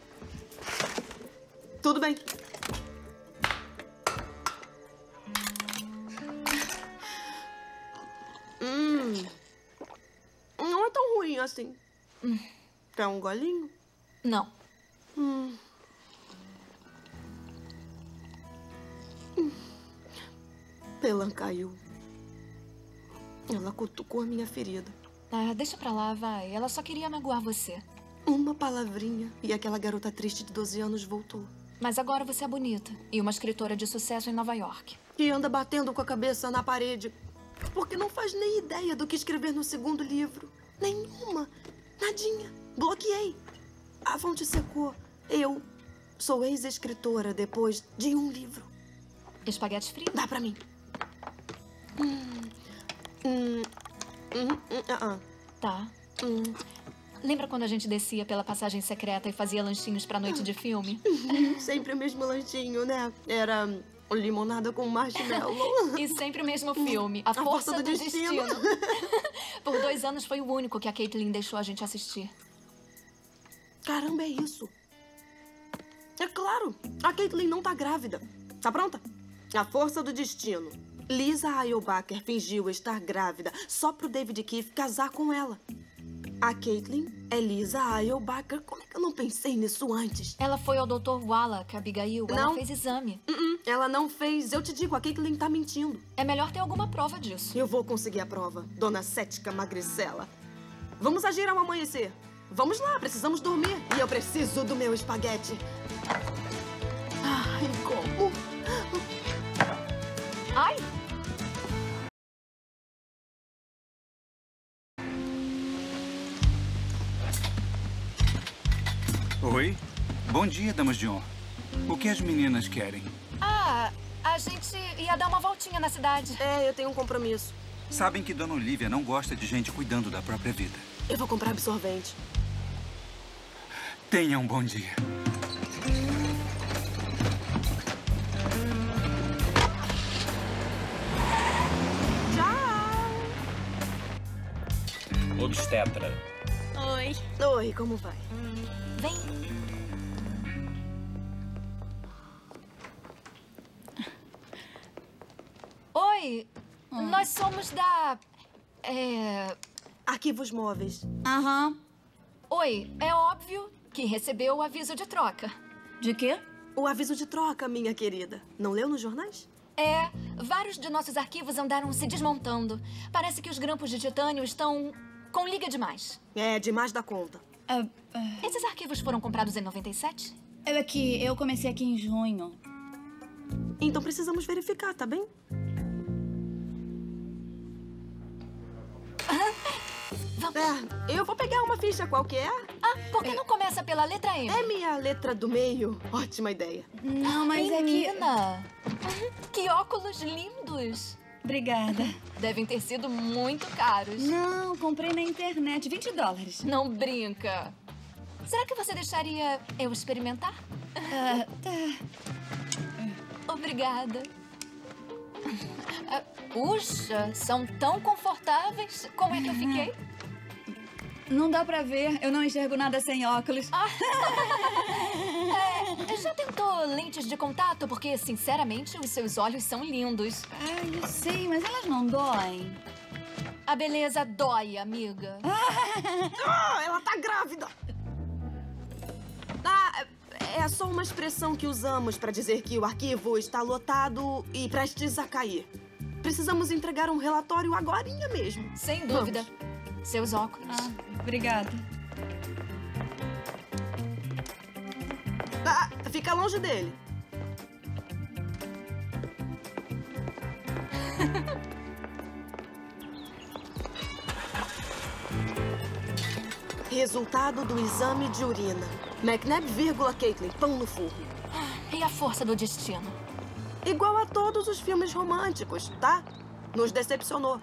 Tudo bem. Não é tão ruim assim. Quer um golinho? Não. Pelancail. Ela cutucou a minha ferida. Deixa pra lá, vai. Ela só queria magoar você. Uma palavrinha e aquela garota triste de 12 anos voltou. Mas agora você é bonita e uma escritora de sucesso em Nova York. E anda batendo com a cabeça na parede. Porque não faz nem ideia do que escrever no segundo livro. Nenhuma. Nadinha. Bloqueei. A fonte secou. Eu sou ex-escritora depois de um livro. Espaguete frio? Dá pra mim. Tá. Lembra quando a gente descia pela passagem secreta e fazia lanchinhos pra noite de filme? Sempre o mesmo lanchinho, né? Era limonada com marshmallow. E sempre o mesmo filme, A Força do Destino. Por 2 anos foi o único que a Caitlin deixou a gente assistir. Caramba, é isso. É claro, a Caitlin não tá grávida. Tá pronta? A Força do Destino. Lisa Eilbacher fingiu estar grávida só pro David Keefe casar com ela. A Caitlin é Lisa Eilbacher. Como é que eu não pensei nisso antes? Ela foi ao Dr. Wallach, Abigail. Não. Ela fez exame. Ela não fez. Eu te digo, a Caitlin tá mentindo. É melhor ter alguma prova disso. Eu vou conseguir a prova, dona Cética Magricela. Vamos agir ao amanhecer. Vamos lá, precisamos dormir. E eu preciso do meu espaguete. Ai, como? Ai! Oi. Bom dia, damas de honra. O que as meninas querem? A gente ia dar uma voltinha na cidade. Eu tenho um compromisso. Sabem que Dona Olivia não gosta de gente cuidando da própria vida. Eu vou comprar absorvente. Tenha um bom dia. Tchau. Obstetra. Oi. Oi, como vai? Vem. Oi, nós somos da... Arquivos móveis. Oi, é óbvio que recebeu o aviso de troca. De quê? O aviso de troca, minha querida. Não leu nos jornais? Vários de nossos arquivos andaram se desmontando. Parece que os grampos de titânio estão com liga demais. Demais da conta. Esses arquivos foram comprados em 97? É que eu comecei aqui em junho. Então precisamos verificar, tá bem? Eu vou pegar uma ficha qualquer. Ah, por que não começa pela letra M? M é a letra do meio. Ótima ideia. Não, mas Menina, que óculos lindos. Obrigada. Devem ter sido muito caros. Não, comprei na internet. $20. Não brinca. Será que você deixaria eu experimentar? Tá. Obrigada. Puxa, são tão confortáveis. Como é que eu fiquei? Não dá pra ver. Eu não enxergo nada sem óculos. Já tentou lentes de contato? Porque, sinceramente, os seus olhos são lindos. Eu sei, mas elas não doem. A beleza dói, amiga. Ela tá grávida. É só uma expressão que usamos para dizer que o arquivo está lotado e prestes a cair. Precisamos entregar um relatório agorinha mesmo. Sem dúvida. Seus óculos. Obrigada. Fica longe dele. Resultado do exame de urina. McNabb, Caitlin, pão no forno. E a força do destino? Igual a todos os filmes românticos, tá? Nos decepcionou.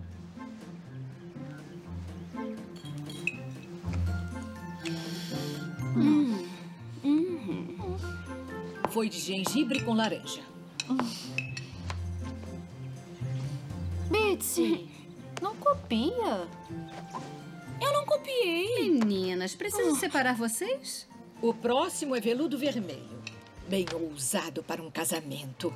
Foi de gengibre com laranja. Bitsy, não copia. Eu não copiei. Meninas, preciso separar vocês? O próximo é veludo vermelho. Bem ousado para um casamento.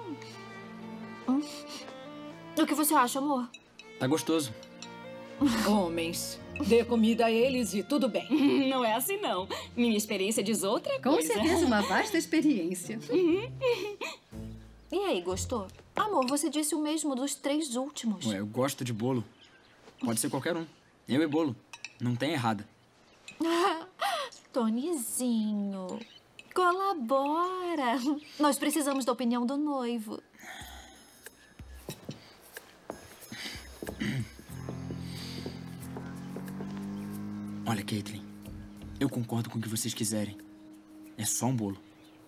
O que você acha, amor? Tá gostoso. Homens, dê comida a eles e tudo bem. Não é assim, não. Minha experiência diz outra coisa. Com certeza, uma vasta experiência. E aí, gostou? Amor, você disse o mesmo dos 3 últimos. Ué, eu gosto de bolo. Pode ser qualquer um. Eu e bolo. Não tem errada. Tonizinho, colabora. Nós precisamos da opinião do noivo. Olha, Caitlin, eu concordo com o que vocês quiserem. É só um bolo.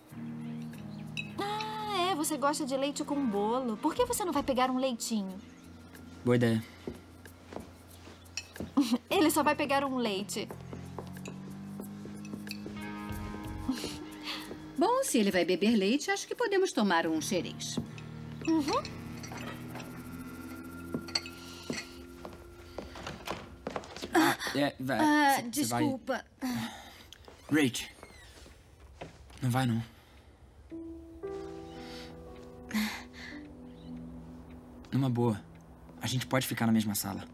Você gosta de leite com bolo. Por que você não vai pegar um leitinho? Boa ideia. Ele só vai pegar um leite. Bom, se ele vai beber leite, acho que podemos tomar um xerez. Desculpa. Rach, não vai, não. Numa boa, a gente pode ficar na mesma sala.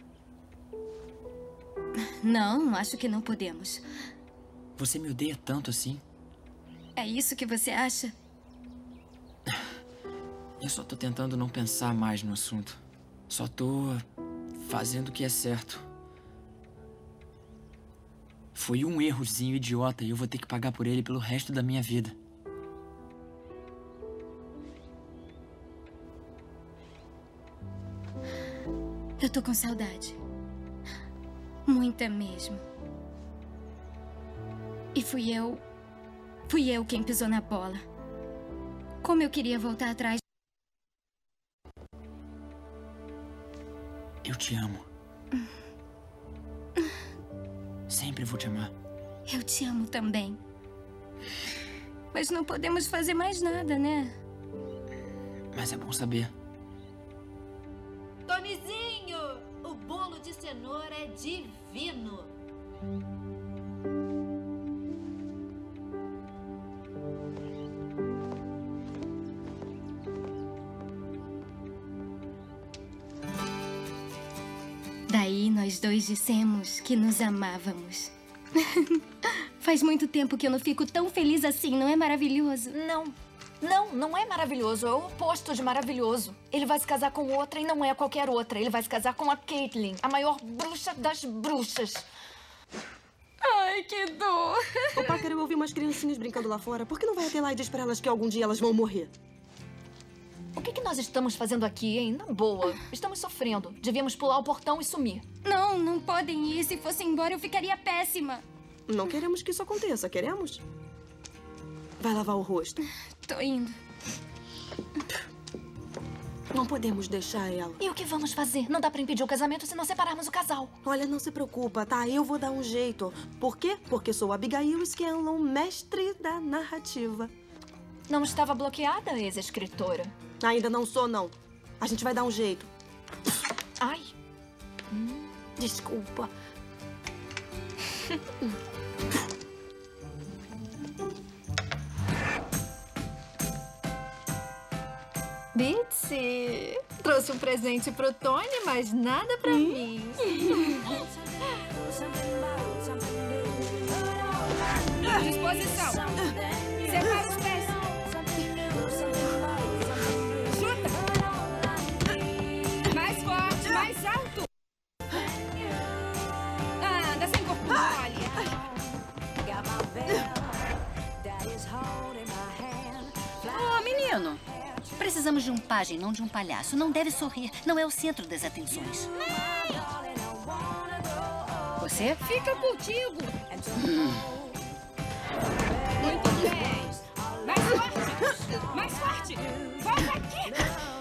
Não, acho que não podemos. Você me odeia tanto assim? É isso que você acha? Eu só tô tentando não pensar mais no assunto. Só tô fazendo o que é certo. Foi um errozinho idiota e eu vou ter que pagar por ele pelo resto da minha vida. Eu tô com saudade. Muita mesmo. E fui eu quem pisou na bola. Como eu queria voltar atrás. Eu te amo. Sempre vou te amar. Eu te amo também. Mas não podemos fazer mais nada, né? Mas é bom saber. Tonizinho, o bolo de cenoura é divino. Daí nós dois dissemos que nos amávamos. Faz muito tempo que eu não fico tão feliz assim, não é maravilhoso? Não é maravilhoso. É o oposto de maravilhoso. Ele vai se casar com outra e não é qualquer outra. Ele vai se casar com a Caitlin, a maior bruxa das bruxas. Ai, que dor. Ô, Parker, eu ouvi umas criancinhas brincando lá fora. Por que não vai até lá e diz pra elas que algum dia elas vão morrer? O que nós estamos fazendo aqui, hein? Na boa. Estamos sofrendo. Devíamos pular o portão e sumir. Não, não podem ir. Se fosse embora, eu ficaria péssima. Não queremos que isso aconteça, queremos? Vai lavar o rosto. Tô indo. Não podemos deixar ela. E o que vamos fazer? Não dá pra impedir o casamento se não separarmos o casal. Olha, não se preocupa, tá? Eu vou dar um jeito. Por quê? Porque sou Abigail Scanlon, mestre da narrativa. Não estava bloqueada, ex-escritora? Ainda não sou, não. A gente vai dar um jeito. Ai. Desculpa. Bitsy, trouxe um presente pro Tony, mas nada pra mim. Disposição. Separa os pés. Chuta. Mais forte, mais alto. Anda sem corpo mole. Ô, menino. Precisamos de um pajem, não de um palhaço. Não deve sorrir. Não é o centro das atenções. Você? Fica contigo. Muito bem. Mais forte. Mais forte. Volta aqui.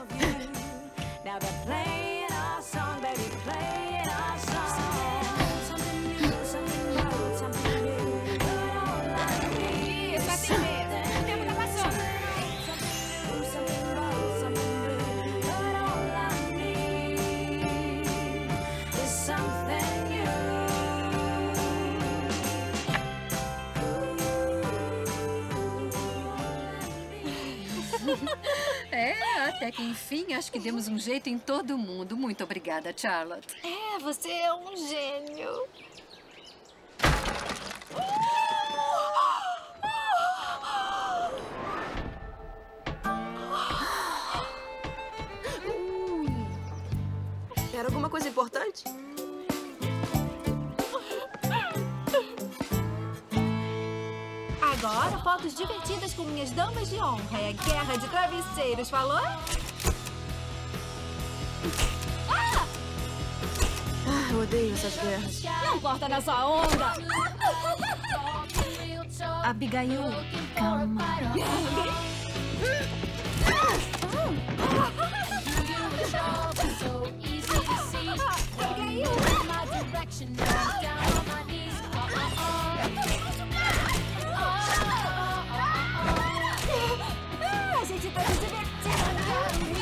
Isso, assim mesmo. O tempo tá passando. Até que enfim, acho que demos um jeito em todo mundo. Muito obrigada, Charlotte. É, você é um gênio. Era alguma coisa importante? Agora, fotos divertidas com minhas damas de honra. É guerra de travesseiros, falou? Eu odeio essas guerras. Não corta nessa onda! Abigail, calma. A gente tá se divertindo.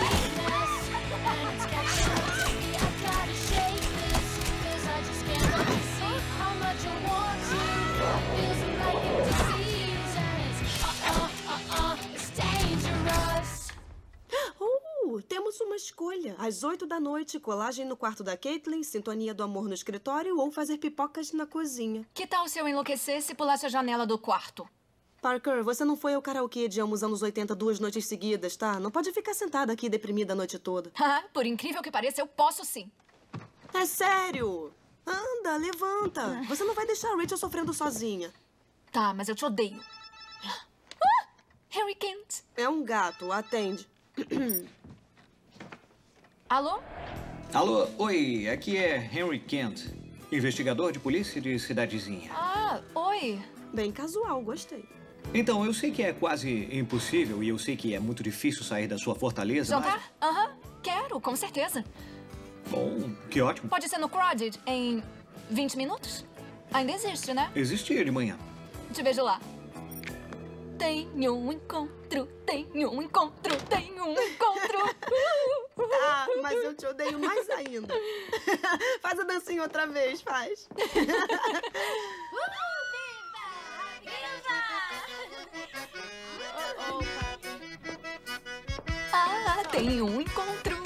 Temos uma escolha. Às 8 da noite, colagem no quarto da Caitlin, sintonia do amor no escritório ou fazer pipocas na cozinha. Que tal se eu enlouquecesse e pulasse a janela do quarto? Parker, você não foi ao karaokê de Amo os anos 80 2 noites seguidas, tá? Não pode ficar sentada aqui deprimida a noite toda. Por incrível que pareça, eu posso sim. É sério! Anda, levanta. Você não vai deixar a Rachel sofrendo sozinha. Tá, mas eu te odeio. Harry Kent. É um gato, atende. Alô? Alô, oi, aqui é Henry Kent, investigador de polícia de cidadezinha. Oi. Bem casual, gostei. Então, eu sei que é quase impossível e eu sei que é muito difícil sair da sua fortaleza, Jantar? Quero, com certeza. Bom, que ótimo. Pode ser no Crowded em 20 minutos? Ainda existe, né? Existe de manhã. Te vejo lá. Tenho um encontro, tenho um encontro, tenho um encontro. Mas eu te odeio mais ainda. Faz a dancinha outra vez, faz. Tenho um encontro.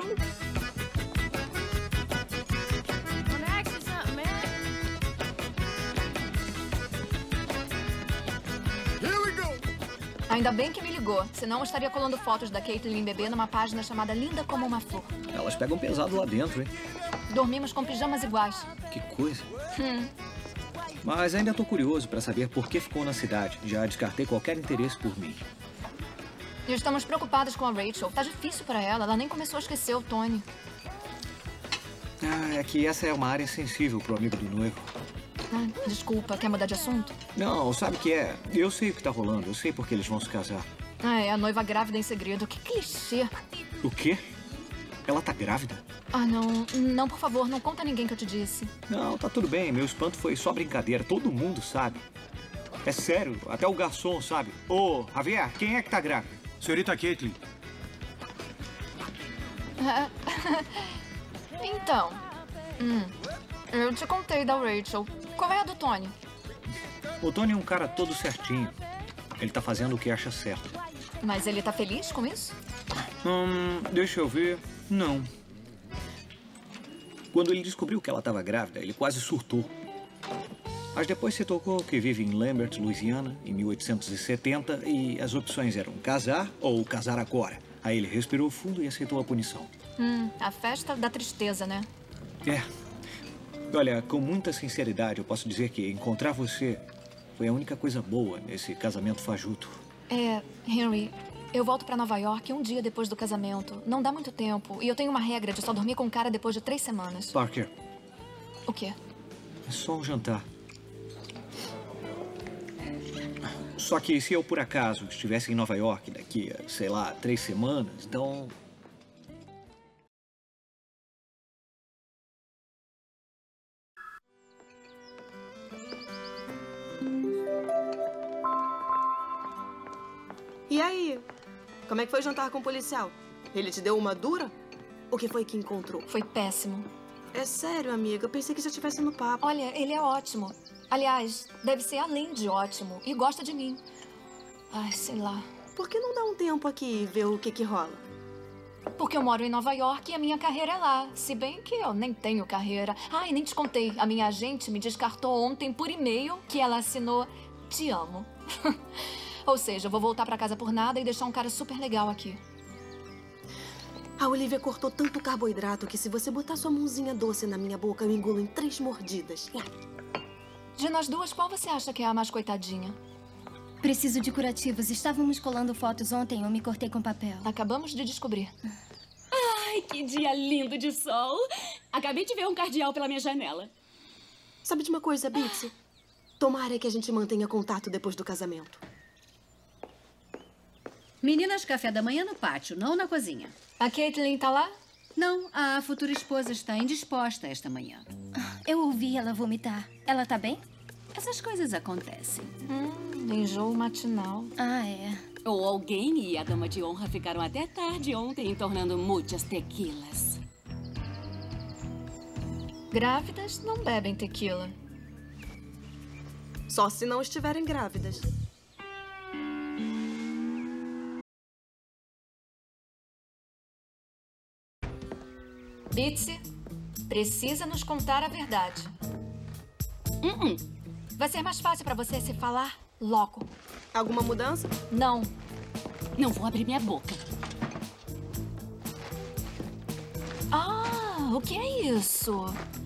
Ainda bem que me ligou, senão eu estaria colando fotos da Caitlin bebê numa página chamada Linda Como Uma Flor. Elas pegam pesado lá dentro, hein? Dormimos com pijamas iguais. Que coisa. Mas ainda tô curioso pra saber por que ficou na cidade. Já descartei qualquer interesse por mim. E estamos preocupadas com a Rachel. Tá difícil pra ela. Ela nem começou a esquecer o Tony. É que essa é uma área sensível pro amigo do noivo. Desculpa, quer mudar de assunto? Não, sabe o que é? Eu sei o que tá rolando. Eu sei porque eles vão se casar. É a noiva grávida em segredo. Que clichê. O quê? Ela tá grávida? Não. Não, por favor, não conta a ninguém que eu te disse. Não, tá tudo bem. Meu espanto foi só brincadeira. Todo mundo sabe. É sério, até o garçom sabe. Ô, Javier, quem é que tá grávida? Senhorita Caitlin. Então, eu te contei da Rachel. Qual é a do Tony? O Tony é um cara todo certinho. Ele tá fazendo o que acha certo. Mas ele tá feliz com isso? Deixa eu ver. Não. Quando ele descobriu que ela estava grávida, ele quase surtou. Mas depois se tocou que vive em Lambert, Louisiana, em 1870, e as opções eram casar ou casar agora. Aí ele respirou fundo e aceitou a punição. A festa da tristeza, né? É. Olha, com muita sinceridade, eu posso dizer que encontrar você foi a única coisa boa nesse casamento fajuto. Henry, eu volto pra Nova York um dia depois do casamento. Não dá muito tempo. E eu tenho uma regra de só dormir com o cara depois de 3 semanas. Parker. O quê? É só um jantar. Só que se eu, por acaso, estivesse em Nova York daqui a, sei lá, 3 semanas, então... E aí? Como é que foi jantar com o policial? Ele te deu uma dura? O que foi que encontrou? Foi péssimo. É sério, amiga. Eu pensei que já estivesse no papo. Olha, ele é ótimo. Aliás, deve ser além de ótimo. E gosta de mim. Ai, sei lá. Por que não dá um tempo aqui e ver o que rola? Porque eu moro em Nova York e a minha carreira é lá. Se bem que eu nem tenho carreira. E nem te contei. A minha agente me descartou ontem por e-mail que ela assinou "Te amo". Ou seja, eu vou voltar pra casa por nada e deixar um cara super legal aqui. A Olivia cortou tanto carboidrato que se você botar sua mãozinha doce na minha boca, eu engulo em 3 mordidas. De nós duas, qual você acha que é a mais coitadinha? Preciso de curativos. Estávamos colando fotos ontem, eu me cortei com papel. Acabamos de descobrir. Ai, que dia lindo de sol. Acabei de ver um cardeal pela minha janela. Sabe de uma coisa, Bitsy? Tomara que a gente mantenha contato depois do casamento. Meninas, café da manhã no pátio, não na cozinha. A Caitlin tá lá? Não, a futura esposa está indisposta esta manhã. Eu ouvi ela vomitar. Ela tá bem? Essas coisas acontecem. Enjoo matinal. É. Ou alguém e a dama de honra ficaram até tarde ontem, tornando muitas tequilas. Grávidas não bebem tequila. Só se não estiverem grávidas. Bitsy, precisa nos contar a verdade. Vai ser mais fácil pra você se falar logo. Alguma mudança? Não. Não vou abrir minha boca. O que é isso?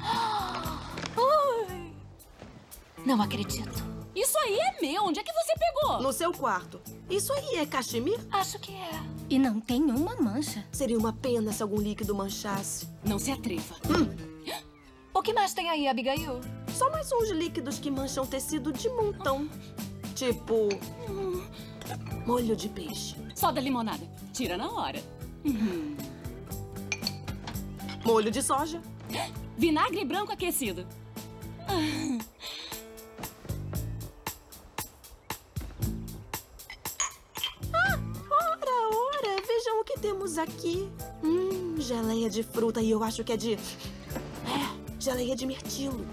Ai. Não acredito. Isso aí é meu. Onde é que você pegou? No seu quarto. Isso aí é cachemir? Acho que é. E não tem uma mancha. Seria uma pena se algum líquido manchasse. Não se atreva. O que mais tem aí, Abigail? Só mais uns líquidos que mancham tecido de montão. Tipo... molho de peixe. Só da limonada. Tira na hora. Molho de soja. Vinagre branco aquecido. Ora, vejam o que temos aqui. Geleia de fruta e eu acho que é de... geleia de mirtilo.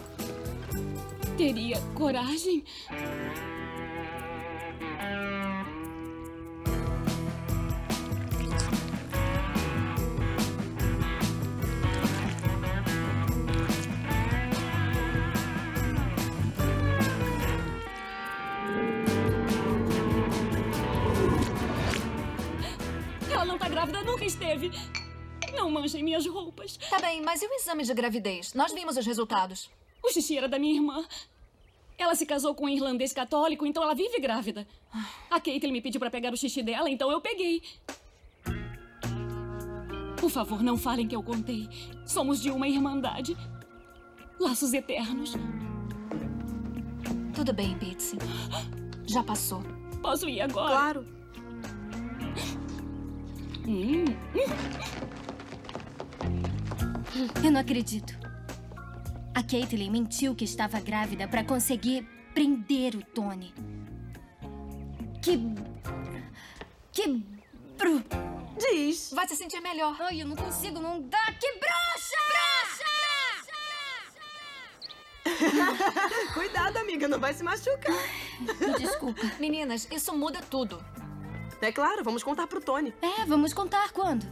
Teria coragem? Ela não tá grávida, nunca esteve. Não manchem minhas roupas. Tá bem, mas e o exame de gravidez? Nós vimos os resultados. O xixi era da minha irmã. Ela se casou com um irlandês católico, então ela vive grávida. A Caitlin me pediu pra pegar o xixi dela, então eu peguei. Por favor, não falem que eu contei. Somos de uma irmandade. Laços eternos. Tudo bem, Betsy. Já passou. Posso ir agora? Claro. Eu não acredito. A Caitlin mentiu que estava grávida para conseguir prender o Tony. Diz. Vai se sentir melhor. Ai, eu não consigo, não dá. Que bruxa! Cuidado, amiga, não vai se machucar. Desculpa. Meninas, isso muda tudo. É claro, vamos contar pro Tony. Vamos contar quando?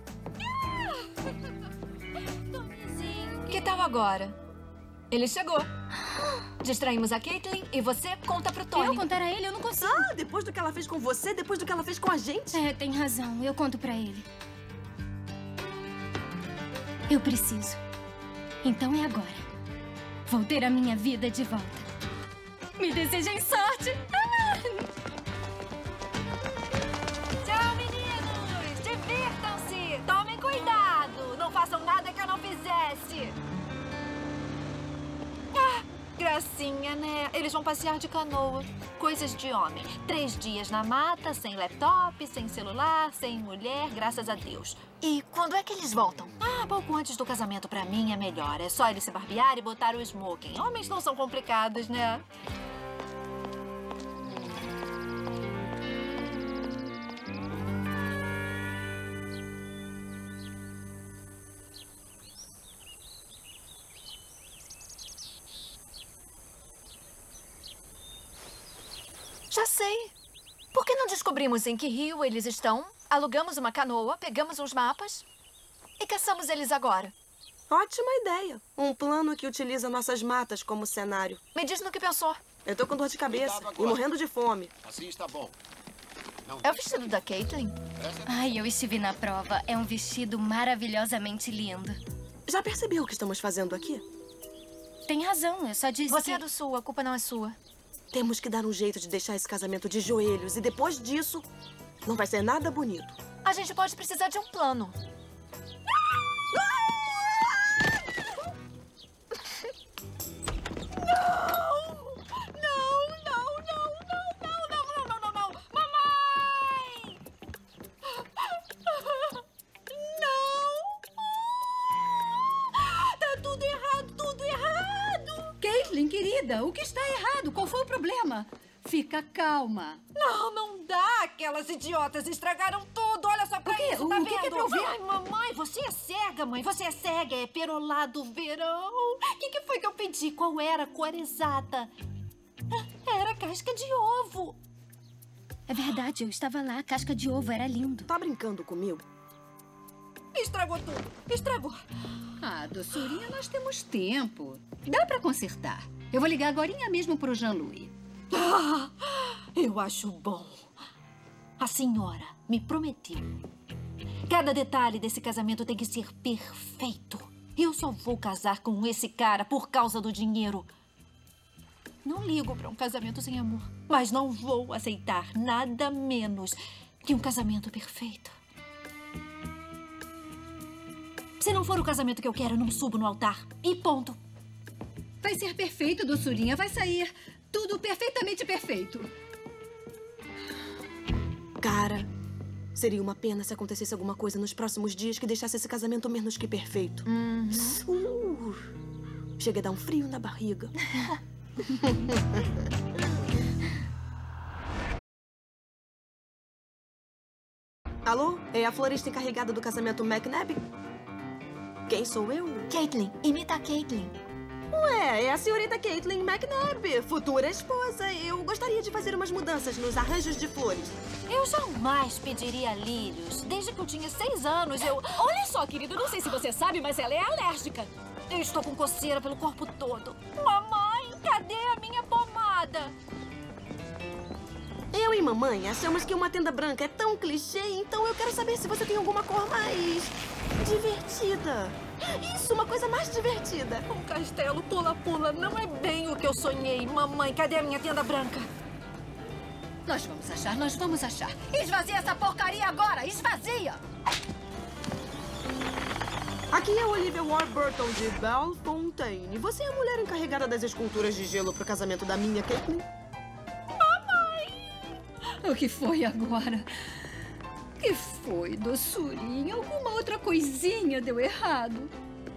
Que tal agora? Ele chegou. Distraímos a Caitlin e você conta pro Tony. Eu contar a ele? Eu não consigo. Depois do que ela fez com você, depois do que ela fez com a gente? Tem razão. Eu conto pra ele. Eu preciso. Então é agora. Vou ter a minha vida de volta. Me desejem sorte. Tchau, meninos! Divirtam-se! Tomem cuidado! Não façam nada que eu não fizesse! Gracinha, né? Eles vão passear de canoa. Coisas de homem. 3 dias na mata, sem laptop, sem celular, sem mulher, graças a Deus. E quando é que eles voltam? Pouco antes do casamento pra mim é melhor. É só ele se barbear e botar o smoking. Homens não são complicados, né? Já sei. Por que não descobrimos em que rio eles estão, alugamos uma canoa, pegamos uns mapas e caçamos eles agora? Ótima ideia. Um plano que utiliza nossas matas como cenário. Me diz no que pensou. Eu tô com dor de cabeça e morrendo de fome. Assim está bom. É o vestido da Caitlin? Ai, eu estive na prova. É um vestido maravilhosamente lindo. Já percebeu o que estamos fazendo aqui? Tem razão, eu só disse Você é do sul, a culpa não é sua. Temos que dar um jeito de deixar esse casamento de joelhos e depois disso, não vai ser nada bonito. A gente pode precisar de um plano. Caitlin, querida, o que está errado? Qual foi o problema? Fica calma. Não dá! Aquelas idiotas estragaram tudo! Olha só pra isso, tá vendo? O que é pra eu ver? Ai, mamãe, você é cega, mãe. Você é cega, é perolado verão. O que foi que eu pedi? Qual era a cor exata? Era casca de ovo. É verdade, eu estava lá. A casca de ovo era lindo. Tá brincando comigo? Estragou tudo. Estragou. Doçurinha, nós temos tempo. Dá pra consertar. Eu vou ligar agorinha mesmo pro Jean-Louis. Eu acho bom. A senhora me prometeu. Cada detalhe desse casamento tem que ser perfeito. Eu só vou casar com esse cara por causa do dinheiro. Não ligo pra um casamento sem amor. Mas não vou aceitar nada menos que um casamento perfeito. Se não for o casamento que eu quero, eu não subo no altar. E ponto. Vai ser perfeito, doçurinha. Vai sair tudo perfeitamente perfeito. Cara, seria uma pena se acontecesse alguma coisa nos próximos dias que deixasse esse casamento menos que perfeito. Chega a dar um frio na barriga. Alô? É a florista encarregada do casamento McNabb? Quem sou eu? Caitlin, imita a Caitlin. Ué, é a senhorita Caitlin McNabb, futura esposa. Eu gostaria de fazer umas mudanças nos arranjos de flores. Eu jamais pediria lírios. Desde que eu tinha 6 anos, eu... Olha só, querido, não sei se você sabe, mas ela é alérgica. Eu estou com coceira pelo corpo todo. Mamãe, cadê a minha pomada? Eu e mamãe achamos que uma tenda branca é tão clichê, então eu quero saber se você tem alguma cor mais divertida. Isso, uma coisa mais divertida. Um castelo pula-pula não é bem o que eu sonhei. Mamãe, cadê a minha tenda branca? Nós vamos achar. Esvazia essa porcaria agora! Esvazia! Aqui é Olivia Warburton de Bellefontaine. Você é a mulher encarregada das esculturas de gelo pro casamento da minha Caitlin? O que foi agora? O que foi, doçurinha? Alguma outra coisinha deu errado?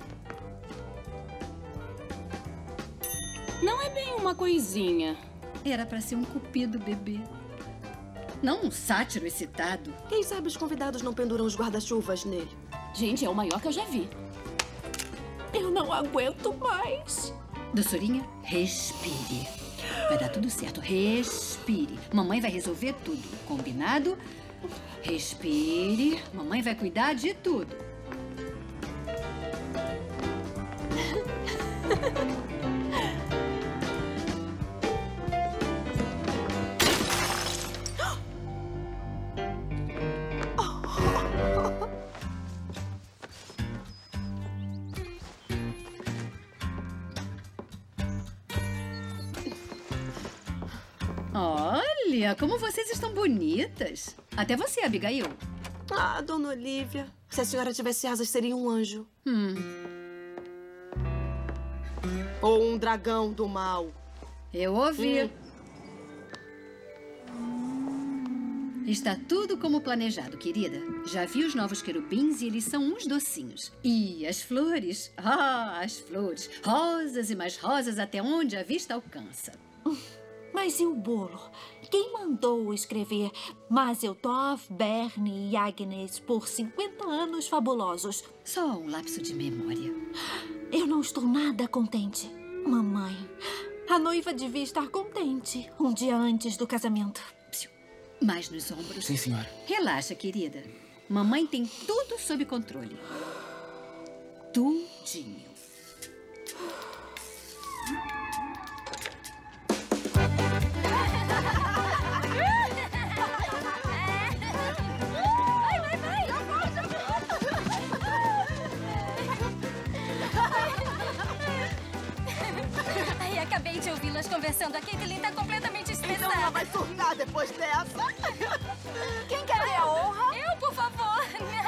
Não é bem uma coisinha. Era pra ser um cupido, bebê. Não um sátiro excitado. Quem sabe os convidados não penduram os guarda-chuvas nele. Gente, é o maior que eu já vi. Eu não aguento mais. Doçurinha, respire. Vai dar tudo certo. Respire. Mamãe vai resolver tudo. Combinado? Respire. Mamãe vai cuidar de tudo. Olha, como vocês estão bonitas. Até você, Abigail. Ah, dona Olivia. Se a senhora tivesse asas, seria um anjo. Ou um dragão do mal. Eu ouvi. Está tudo como planejado, querida. Já vi os novos querubins e eles são uns docinhos. E as flores? Ah, as flores. Rosas e mais rosas até onde a vista alcança. Mas e o bolo? Quem mandou escrever Mazeltov, Bernie e Agnes por 50 anos fabulosos? Só um lapso de memória. Eu não estou nada contente. Mamãe, a noiva devia estar contente um dia antes do casamento. Mais nos ombros. Sim, senhora. Relaxa, querida. Mamãe tem tudo sob controle. Tudinho. Ai, acabei de ouvi-las conversando. A Caitlin tá completamente estressada. Então ela vai surtar depois dessa. Quem quer ver a honra? Eu, por favor.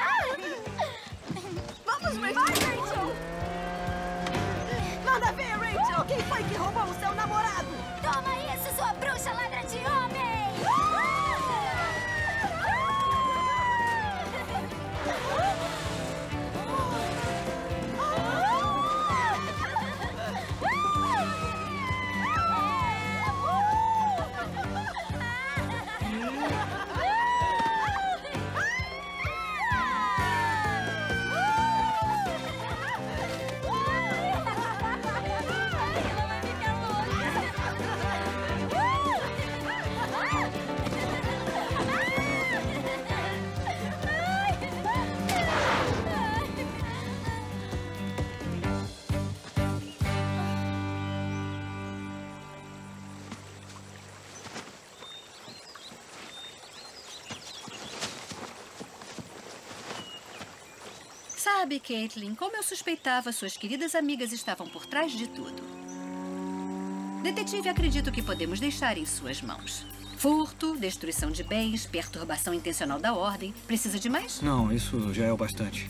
Vamos, Rachel. Vai, Rachel. Manda ver, Rachel. Quem foi que roubou o seu namorado? Toma isso, sua bruxa ladra de homem! Sabe, Caitlin, como eu suspeitava, suas queridas amigas estavam por trás de tudo. Detetive, acredito que podemos deixar em suas mãos. Furto, destruição de bens, perturbação intencional da ordem. Precisa de mais? Não, isso já é o bastante.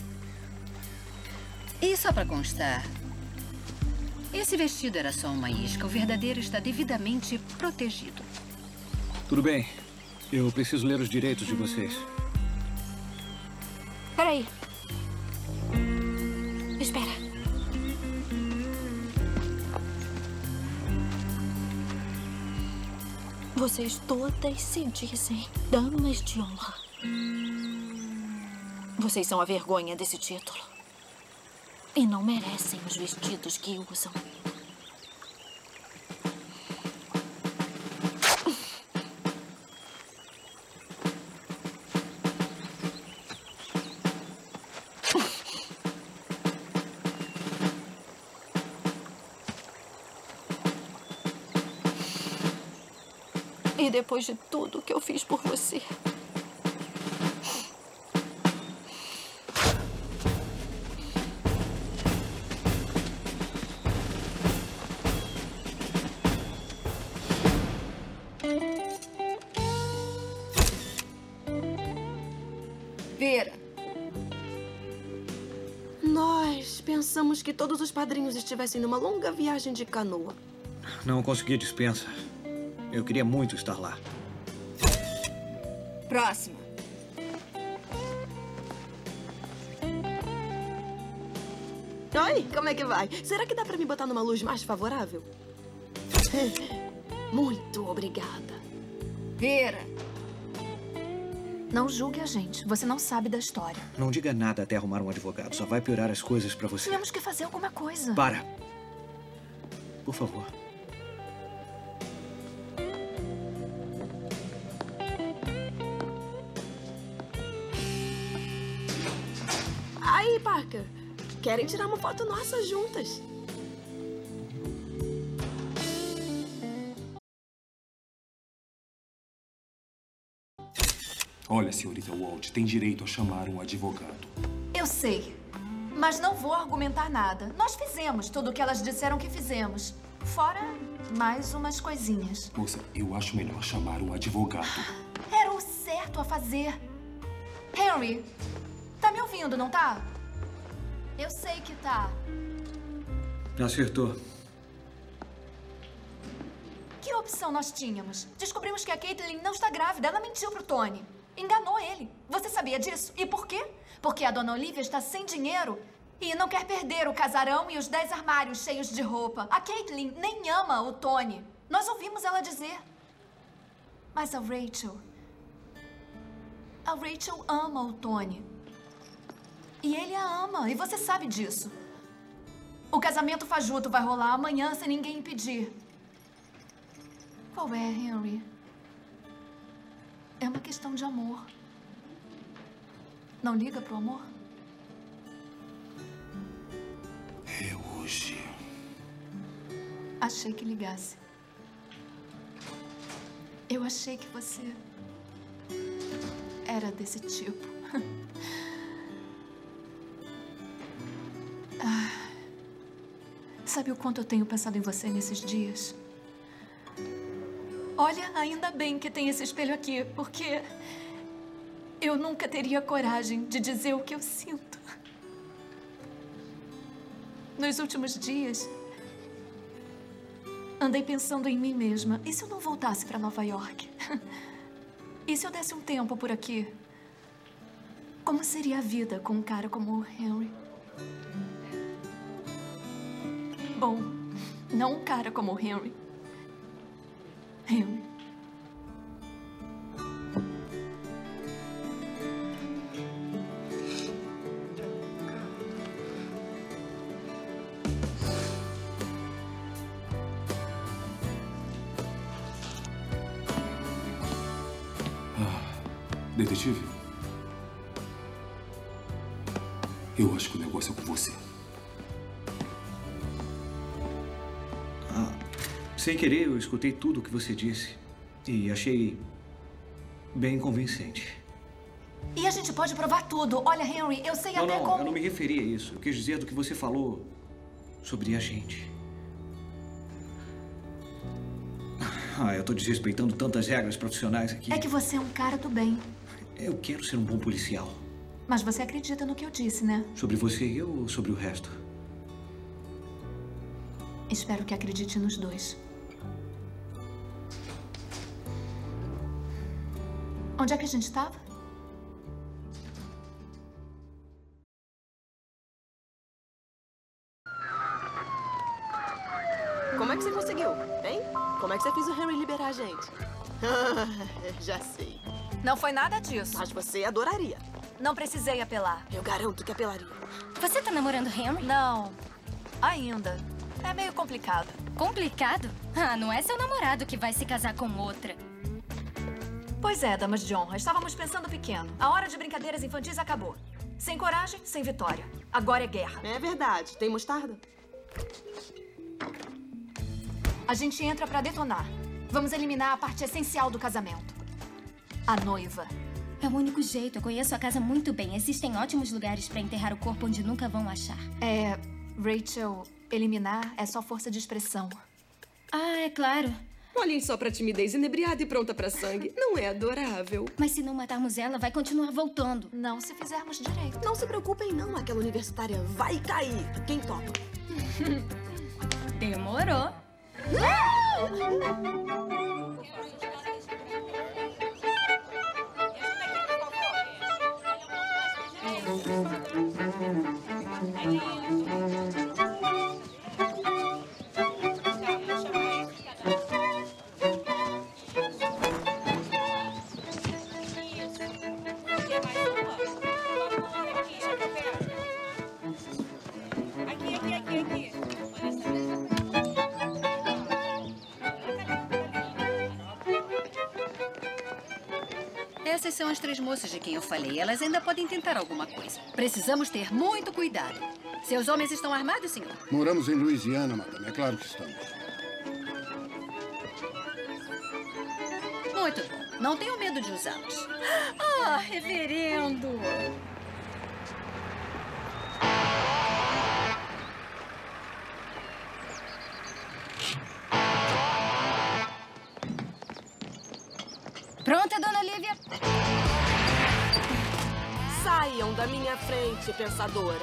E só pra constar, esse vestido era só uma isca. O verdadeiro está devidamente protegido. Tudo bem. Eu preciso ler os direitos de vocês. Peraí. Espera. Vocês todas se dizem damas de honra. Vocês são a vergonha desse título. E não merecem os vestidos que usam. E depois de tudo que eu fiz por você. Vera. Nós pensamos que todos os padrinhos estivessem numa longa viagem de canoa. Não consegui dispensa. Eu queria muito estar lá. Próxima. Oi, como é que vai? Será que dá pra me botar numa luz mais favorável? Muito obrigada. Vera. Não julgue a gente. Você não sabe da história. Não diga nada até arrumar um advogado. Só vai piorar as coisas pra você. Tínhamos que fazer alguma coisa. Para. Por favor. Aí, Parker. Querem tirar uma foto nossa juntas. Olha, senhorita Walt, tem direito a chamar um advogado. Eu sei, mas não vou argumentar nada. Nós fizemos tudo o que elas disseram que fizemos. Fora mais umas coisinhas. Moça, eu acho melhor chamar um advogado. Era o certo a fazer. Henry, tá me ouvindo, não tá? Eu sei que tá. Acertou. Que opção nós tínhamos? Descobrimos que a Caitlin não está grávida. Ela mentiu pro Tony. Enganou ele. Você sabia disso? E por quê? Porque a dona Olivia está sem dinheiro e não quer perder o casarão e os 10 armários cheios de roupa. A Caitlin nem ama o Tony. Nós ouvimos ela dizer. Mas a Rachel ama o Tony. E ele a ama. E você sabe disso. O casamento fajuto vai rolar amanhã sem ninguém impedir. Qual é, Henry? É uma questão de amor. Não liga pro amor? É hoje. Achei que ligasse. Eu achei que você era desse tipo. Sabe o quanto eu tenho pensado em você nesses dias? Olha, ainda bem que tem esse espelho aqui, porque eu nunca teria coragem de dizer o que eu sinto. Nos últimos dias, andei pensando em mim mesma. E se eu não voltasse para Nova York? E se eu desse um tempo por aqui? Como seria a vida com um cara como o Henry? Bom, não um cara como o Henry. Henry. Detetive? Eu acho que o negócio é com você. Sem querer, eu escutei tudo o que você disse e achei bem convincente. E a gente pode provar tudo. Olha, Henry, eu sei até como... Eu não me referi a isso. Eu quis dizer do que você falou sobre a gente. Eu tô desrespeitando tantas regras profissionais aqui. É que você é um cara do bem. Eu quero ser um bom policial. Mas você acredita no que eu disse, né? Sobre você e eu ou sobre o resto? Espero que acredite nos dois. Onde é que a gente estava? Como é que você conseguiu, hein? Como é que você fez o Henry liberar a gente? Já sei. Não foi nada disso. Mas você adoraria. Não precisei apelar. Eu garanto que apelaria. Você tá namorando Henry? Não. Ainda. É meio complicado. Complicado? Não é seu namorado que vai se casar com outra. Pois é, damas de honra. Estávamos pensando pequeno. A hora de brincadeiras infantis acabou. Sem coragem, sem vitória. Agora é guerra. É verdade. Tem mostarda? A gente entra pra detonar. Vamos eliminar a parte essencial do casamento. A noiva. É o único jeito. Eu conheço a casa muito bem. Existem ótimos lugares para enterrar o corpo onde nunca vão achar. Rachel, eliminar é só força de expressão. Ah, é claro. Olhem só pra timidez inebriada e pronta pra sangue. Não é adorável? Mas se não matarmos ela, vai continuar voltando. Não se fizermos direito. Não se preocupem não, aquela universitária vai cair. Quem topa? Demorou. Essas são as 3 moças de quem eu falei. Elas ainda podem tentar alguma coisa. Precisamos ter muito cuidado. Seus homens estão armados, senhor? Moramos em Louisiana, madame. É claro que estamos. Muito bom. Não tenho medo de usá-los. Ah, reverendo! Pronta, dona Lívia? Saiam da minha frente, pensadoras.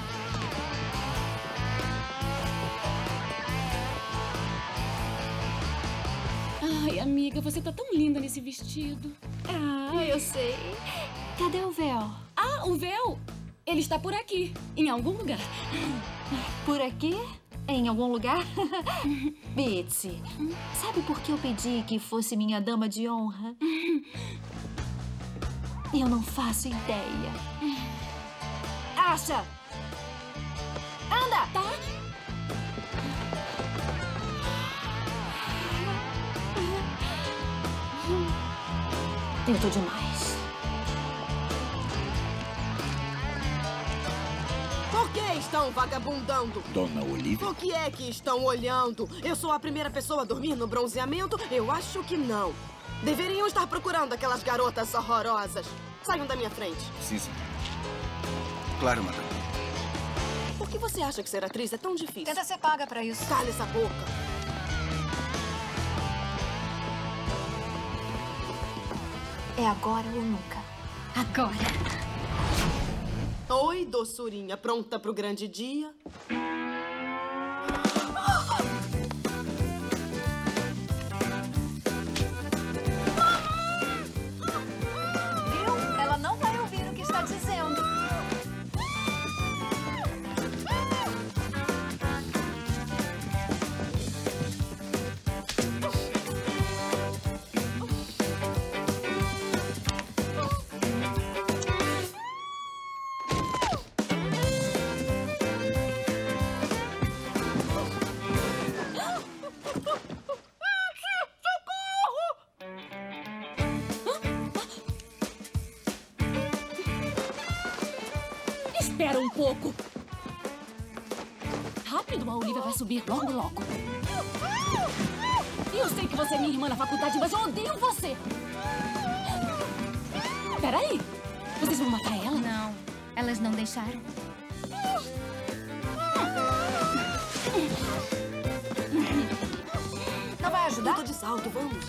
Ai, amiga, você tá tão linda nesse vestido. Ah, eu sei. Cadê o véu? Ah, o véu? Ele está por aqui, em algum lugar. Por aqui? Em algum lugar? Betsy, sabe por que eu pedi que fosse minha dama de honra? Eu não faço ideia. Acha! Anda! Tá? Eu tô demais. Por que estão vagabundando? Dona Olivia? O que é que estão olhando? Eu sou a primeira pessoa a dormir no bronzeamento? Eu acho que não. Deveriam estar procurando aquelas garotas horrorosas. Saiam da minha frente. Sim, sim. Claro, madame. Por que você acha que ser atriz é tão difícil? Tenta ser paga pra isso. Cale essa boca. É agora ou nunca. Agora. Oi, doçurinha. Pronta pro grande dia? Viu? Ela não vai ouvir o que está dizendo. Espera um pouco. Rápido, a Olivia vai subir logo, logo. Eu sei que você é minha irmã na faculdade, mas eu odeio você. Peraí. Vocês vão matar ela? Não. Elas não deixaram. Não vai ajudar? Eu tô de salto, vamos.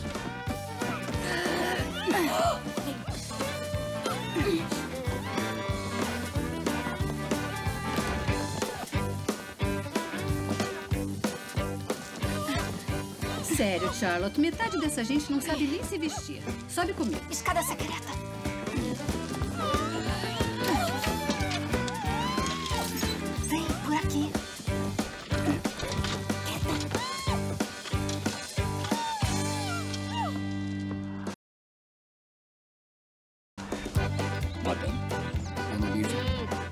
Sério, Charlotte, metade dessa gente não sabe nem se vestir. Sobe comigo. Escada secreta. Vem, por aqui. Madame. Dona Olivia.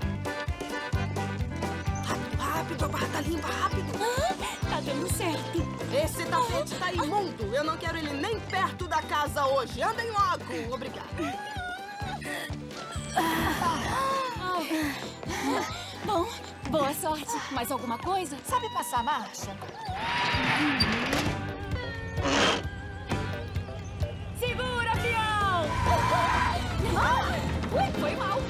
Rápido, a barra tá limpa, rápido. Tá dando certo. Esse tapete tá imundo. Eu não quero ele nem perto da casa hoje. Andem logo. Obrigada. Bom, boa sorte. Mais alguma coisa? Sabe passar a marcha? Ui, foi mal.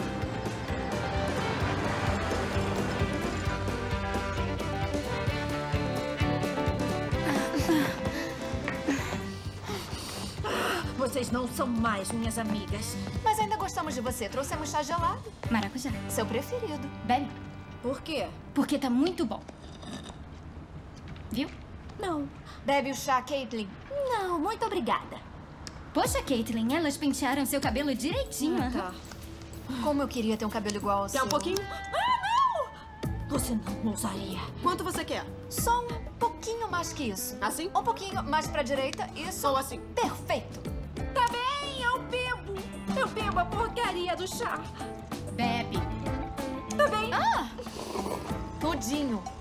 Vocês não são mais minhas amigas. Mas ainda gostamos de você. Trouxemos chá gelado. Maracujá. Seu preferido. Bebe. Por quê? Porque tá muito bom. Viu? Não. Bebe o chá, Caitlin. Não, muito obrigada. Poxa, Caitlin, elas pentearam seu cabelo direitinho. Tá. Como eu queria ter um cabelo igual ao seu. Quer um pouquinho? Você não ousaria. Quanto você quer? Só um pouquinho mais que isso. Assim? Um pouquinho mais pra direita. Isso. Ou assim? Perfeito. Tá bem, eu bebo. Eu bebo a porcaria do chá. Bebe. Tá bem. Tudinho.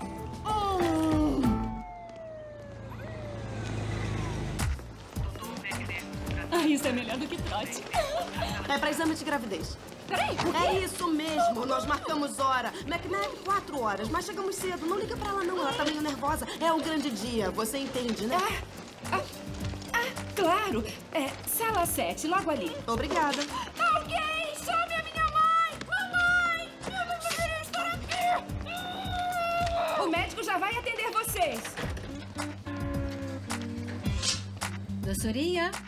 Isso é melhor do que trote. É pra exame de gravidez. Peraí, É isso mesmo, nós marcamos hora. McNabb, 4 horas, mas chegamos cedo. Não liga pra ela não, ela tá meio nervosa. É um grande dia, você entende, né? Claro. Sala 7, logo ali. Obrigada. Alguém, chame a minha mãe! Mamãe! Eu não deveria estar aqui! O médico já vai atender vocês. Doçurinha.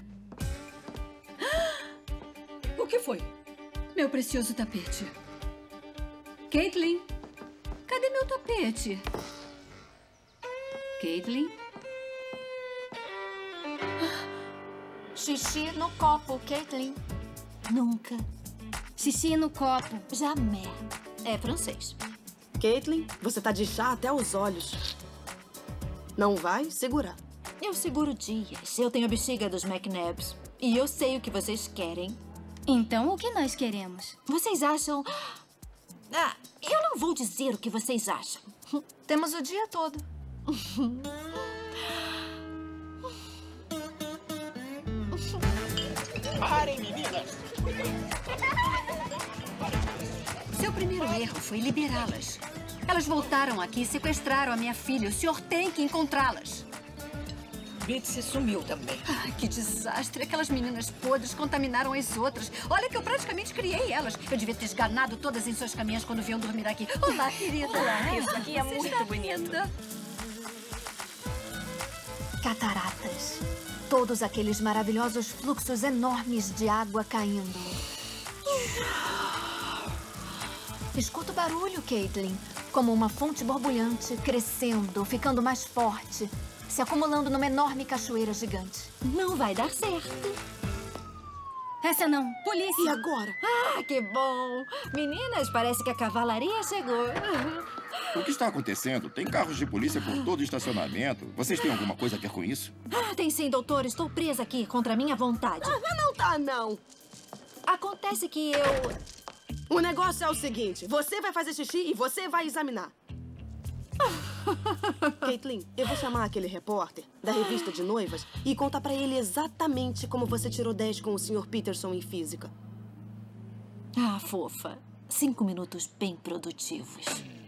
O que foi? Meu precioso tapete. Caitlin, cadê meu tapete? Caitlin? Xixi no copo, Caitlin. Nunca. Xixi no copo. Jamais. É francês. Caitlin, você tá de chá até os olhos. Não vai segurar. Eu seguro dias. Eu tenho a bexiga dos McNabbs. E eu sei o que vocês querem. Então, o que nós queremos? Vocês acham... eu não vou dizer o que vocês acham. Temos o dia todo. Parem, meninas! Seu primeiro erro foi liberá-las. Elas voltaram aqui e sequestraram a minha filha. O senhor tem que encontrá-las. Bitsy sumiu também. Ai, que desastre. Aquelas meninas podres contaminaram as outras. Olha que eu praticamente criei elas. Eu devia ter esganado todas em suas caminhas quando vinham dormir aqui. Olá, querida. Olá, isso aqui é Você muito está bonito. linda. Cataratas. Todos aqueles maravilhosos fluxos enormes de água caindo. Escuta o barulho, Caitlin. Como uma fonte borbulhante, crescendo, ficando mais forte, se acumulando numa enorme cachoeira gigante. Não vai dar certo. Essa não. Polícia. E agora? Que bom. Meninas, parece que a cavalaria chegou. O que está acontecendo? Tem carros de polícia por todo o estacionamento. Vocês têm alguma coisa a ver com isso? Tem sim, doutor. Estou presa aqui contra a minha vontade. Não tá, não. Acontece que eu... O negócio é o seguinte. Você vai fazer xixi e você vai examinar. Caitlin, eu vou chamar aquele repórter da revista de noivas e contar pra ele exatamente como você tirou 10 com o Sr. Peterson em física. Fofa. 5 minutos bem produtivos.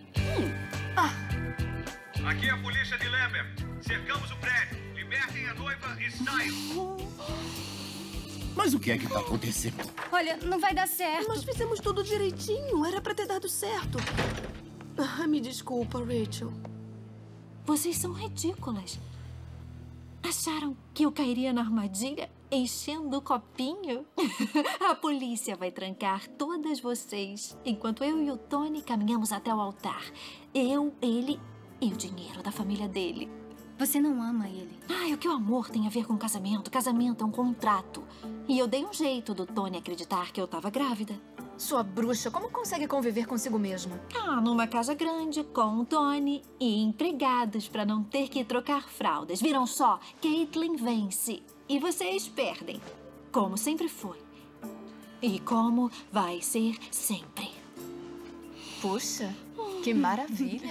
Aqui é a polícia de Lambert. Cercamos o prédio. Libertem a noiva e saiam. Mas o que é que está acontecendo? Olha, não vai dar certo. Nós fizemos tudo direitinho. Era pra ter dado certo. Me desculpa, Rachel. Vocês são ridículas. Acharam que eu cairia na armadilha enchendo o copinho? A polícia vai trancar todas vocês enquanto eu e o Tony caminhamos até o altar. Eu, ele e o dinheiro da família dele. Você não ama ele. O que o amor tem a ver com casamento? Casamento é um contrato. E eu dei um jeito do Tony acreditar que eu estava grávida. Sua bruxa, como consegue conviver consigo mesma? Numa casa grande, com o Tony e empregados para não ter que trocar fraldas. Viram só? Caitlin vence e vocês perdem. Como sempre foi. E como vai ser sempre. Puxa, que maravilha.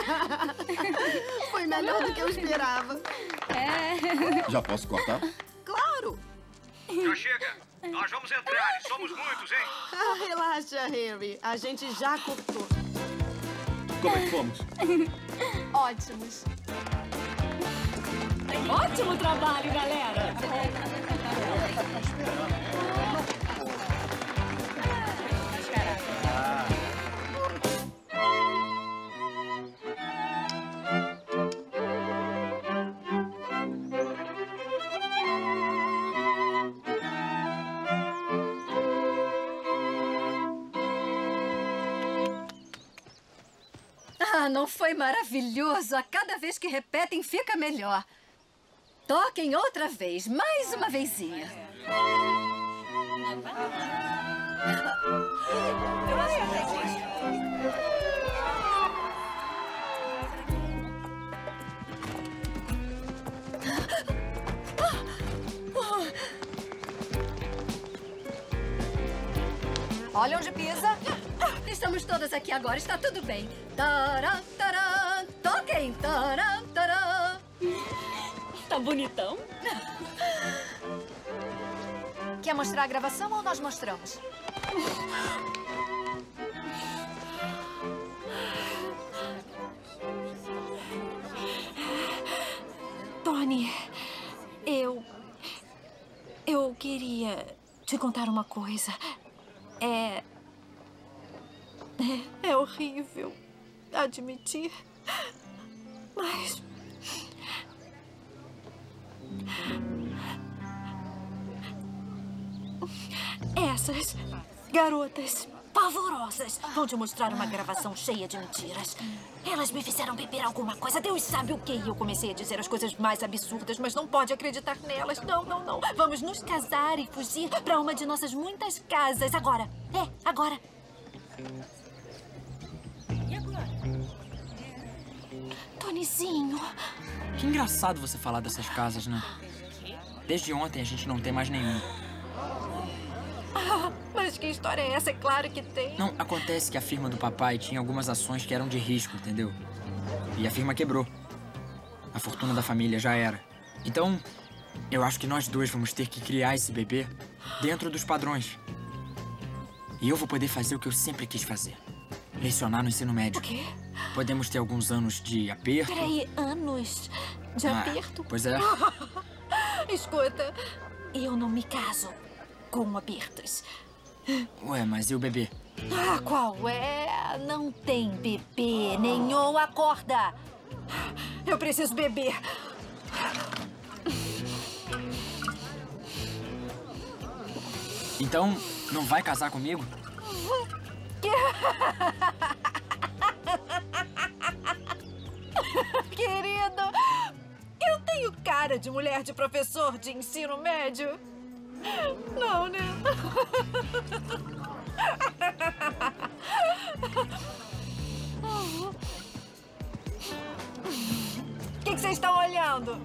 Foi melhor do que eu esperava. Já posso cortar? Claro. Já chega. Nós vamos entrar e somos muitos, hein? Relaxa, Harry. A gente já cortou. Como é que fomos? Ótimos. Ótimo trabalho, galera! Ah, não foi maravilhoso? A cada vez que repetem, fica melhor. Toquem outra vez, mais uma vezinha. Olha onde pisa. Estamos todas aqui agora, está tudo bem. Taran, taran, toquem, taran, taran. Tá bonitão? Quer mostrar a gravação ou nós mostramos? Tony, eu queria te contar uma coisa. É horrível admitir, mas essas garotas pavorosas vão te mostrar uma gravação cheia de mentiras. Elas me fizeram beber alguma coisa, Deus sabe o que. E eu comecei a dizer as coisas mais absurdas, mas não pode acreditar nelas. Não, não, não. Vamos nos casar e fugir para uma de nossas muitas casas. Agora. Agora. E agora? Tonyzinho. Que engraçado você falar dessas casas, né? Desde ontem a gente não tem mais nenhuma. Mas que história é essa? É claro que tem. Não, acontece que a firma do papai tinha algumas ações que eram de risco, entendeu? E a firma quebrou. A fortuna da família já era. Então, eu acho que nós dois vamos ter que criar esse bebê dentro dos padrões. E eu vou poder fazer o que eu sempre quis fazer. Lecionar no ensino médio. O quê? Podemos ter alguns anos de aperto. Peraí, anos de aperto? Pois é. Escuta, eu não me caso com apertos. Ué, mas e o bebê? Ah, qual é? Não tem bebê nenhum. Acorda! Eu preciso beber. Então, não vai casar comigo? Querido, eu tenho cara de mulher de professor de ensino médio? Não, né? O que vocês estão olhando?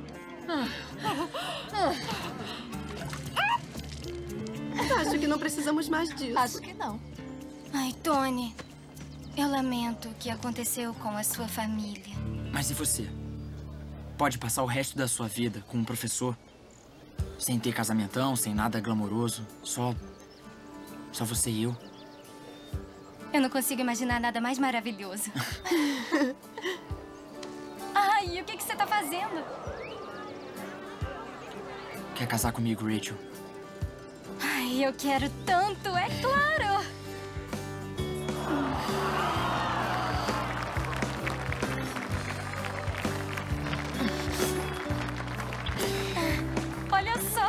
Acho que não precisamos mais disso. Acho que não. Ai, Tony, eu lamento o que aconteceu com a sua família. Mas e você? Pode passar o resto da sua vida com um professor? Sem ter casamentão, sem nada glamouroso. Só você e eu. Eu não consigo imaginar nada mais maravilhoso. Ai, o que você tá fazendo? Quer casar comigo, Rachel? Ai, eu quero tanto, é claro! Olha só!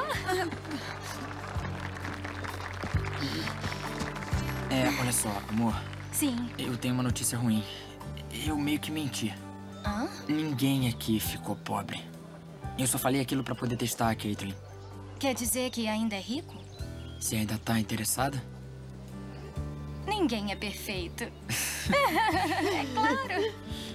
Olha só, amor. Sim. Eu tenho uma notícia ruim. Eu meio que menti. Hã? Ninguém aqui ficou pobre. Eu só falei aquilo pra poder testar a Caitlin. Quer dizer que ainda é rico? Você ainda tá interessada? Ninguém é perfeito. É claro.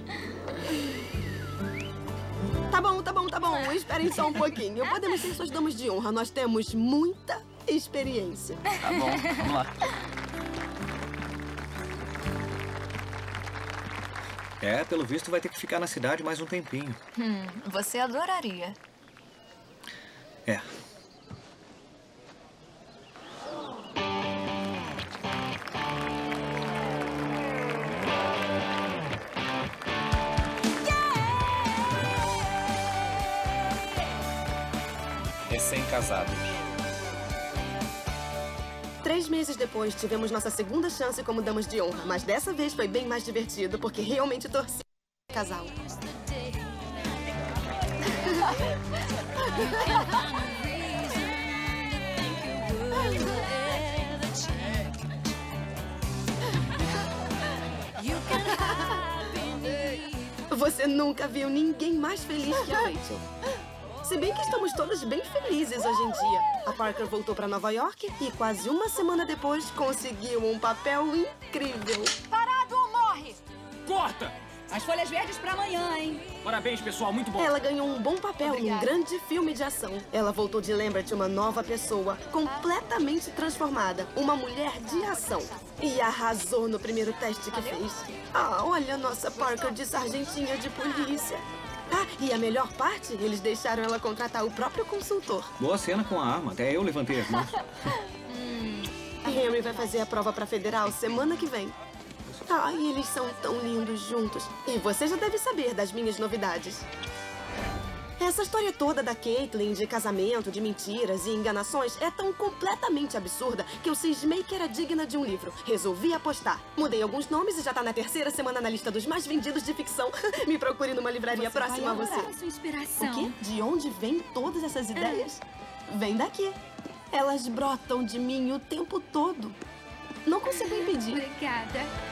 Tá bom. Esperem só um pouquinho. Podemos ser suas damas de honra. Nós temos muita experiência. Tá bom, vamos lá. Pelo visto vai ter que ficar na cidade mais um tempinho. Você adoraria. Recém-casados. 3 meses depois, tivemos nossa segunda chance como damas de honra. Mas dessa vez foi bem mais divertido, porque realmente torci o casal. Você nunca viu ninguém mais feliz que a Rachel. Se bem que estamos todos bem felizes hoje em dia. A Parker voltou para Nova York e quase uma semana depois conseguiu um papel incrível. Parado ou morre! Corta! As folhas verdes pra amanhã, hein? Parabéns, pessoal. Muito bom. Ela ganhou um bom papel em um grande filme de ação. Ela voltou de Lambert uma nova pessoa, completamente transformada. Uma mulher de ação. E arrasou no primeiro teste que fez. Ah, olha a nossa Parker de sargentinha de polícia. Ah, e a melhor parte? Eles deixaram ela contratar o próprio consultor. Boa cena com a arma. Até eu levantei as mãos. Henry vai fazer a prova pra federal semana que vem. Ai, eles são tão lindos juntos. E você já deve saber das minhas novidades. Essa história toda da Caitlyn, de casamento, de mentiras e enganações, é tão completamente absurda que eu cismei que era digna de um livro. Resolvi apostar. Mudei alguns nomes e já tá na 3ª semana na lista dos mais vendidos de ficção. Me procure numa livraria próxima a você. Sua inspiração. O quê? De onde vêm todas essas ideias? Vem daqui. Elas brotam de mim o tempo todo. Não consigo impedir. Obrigada.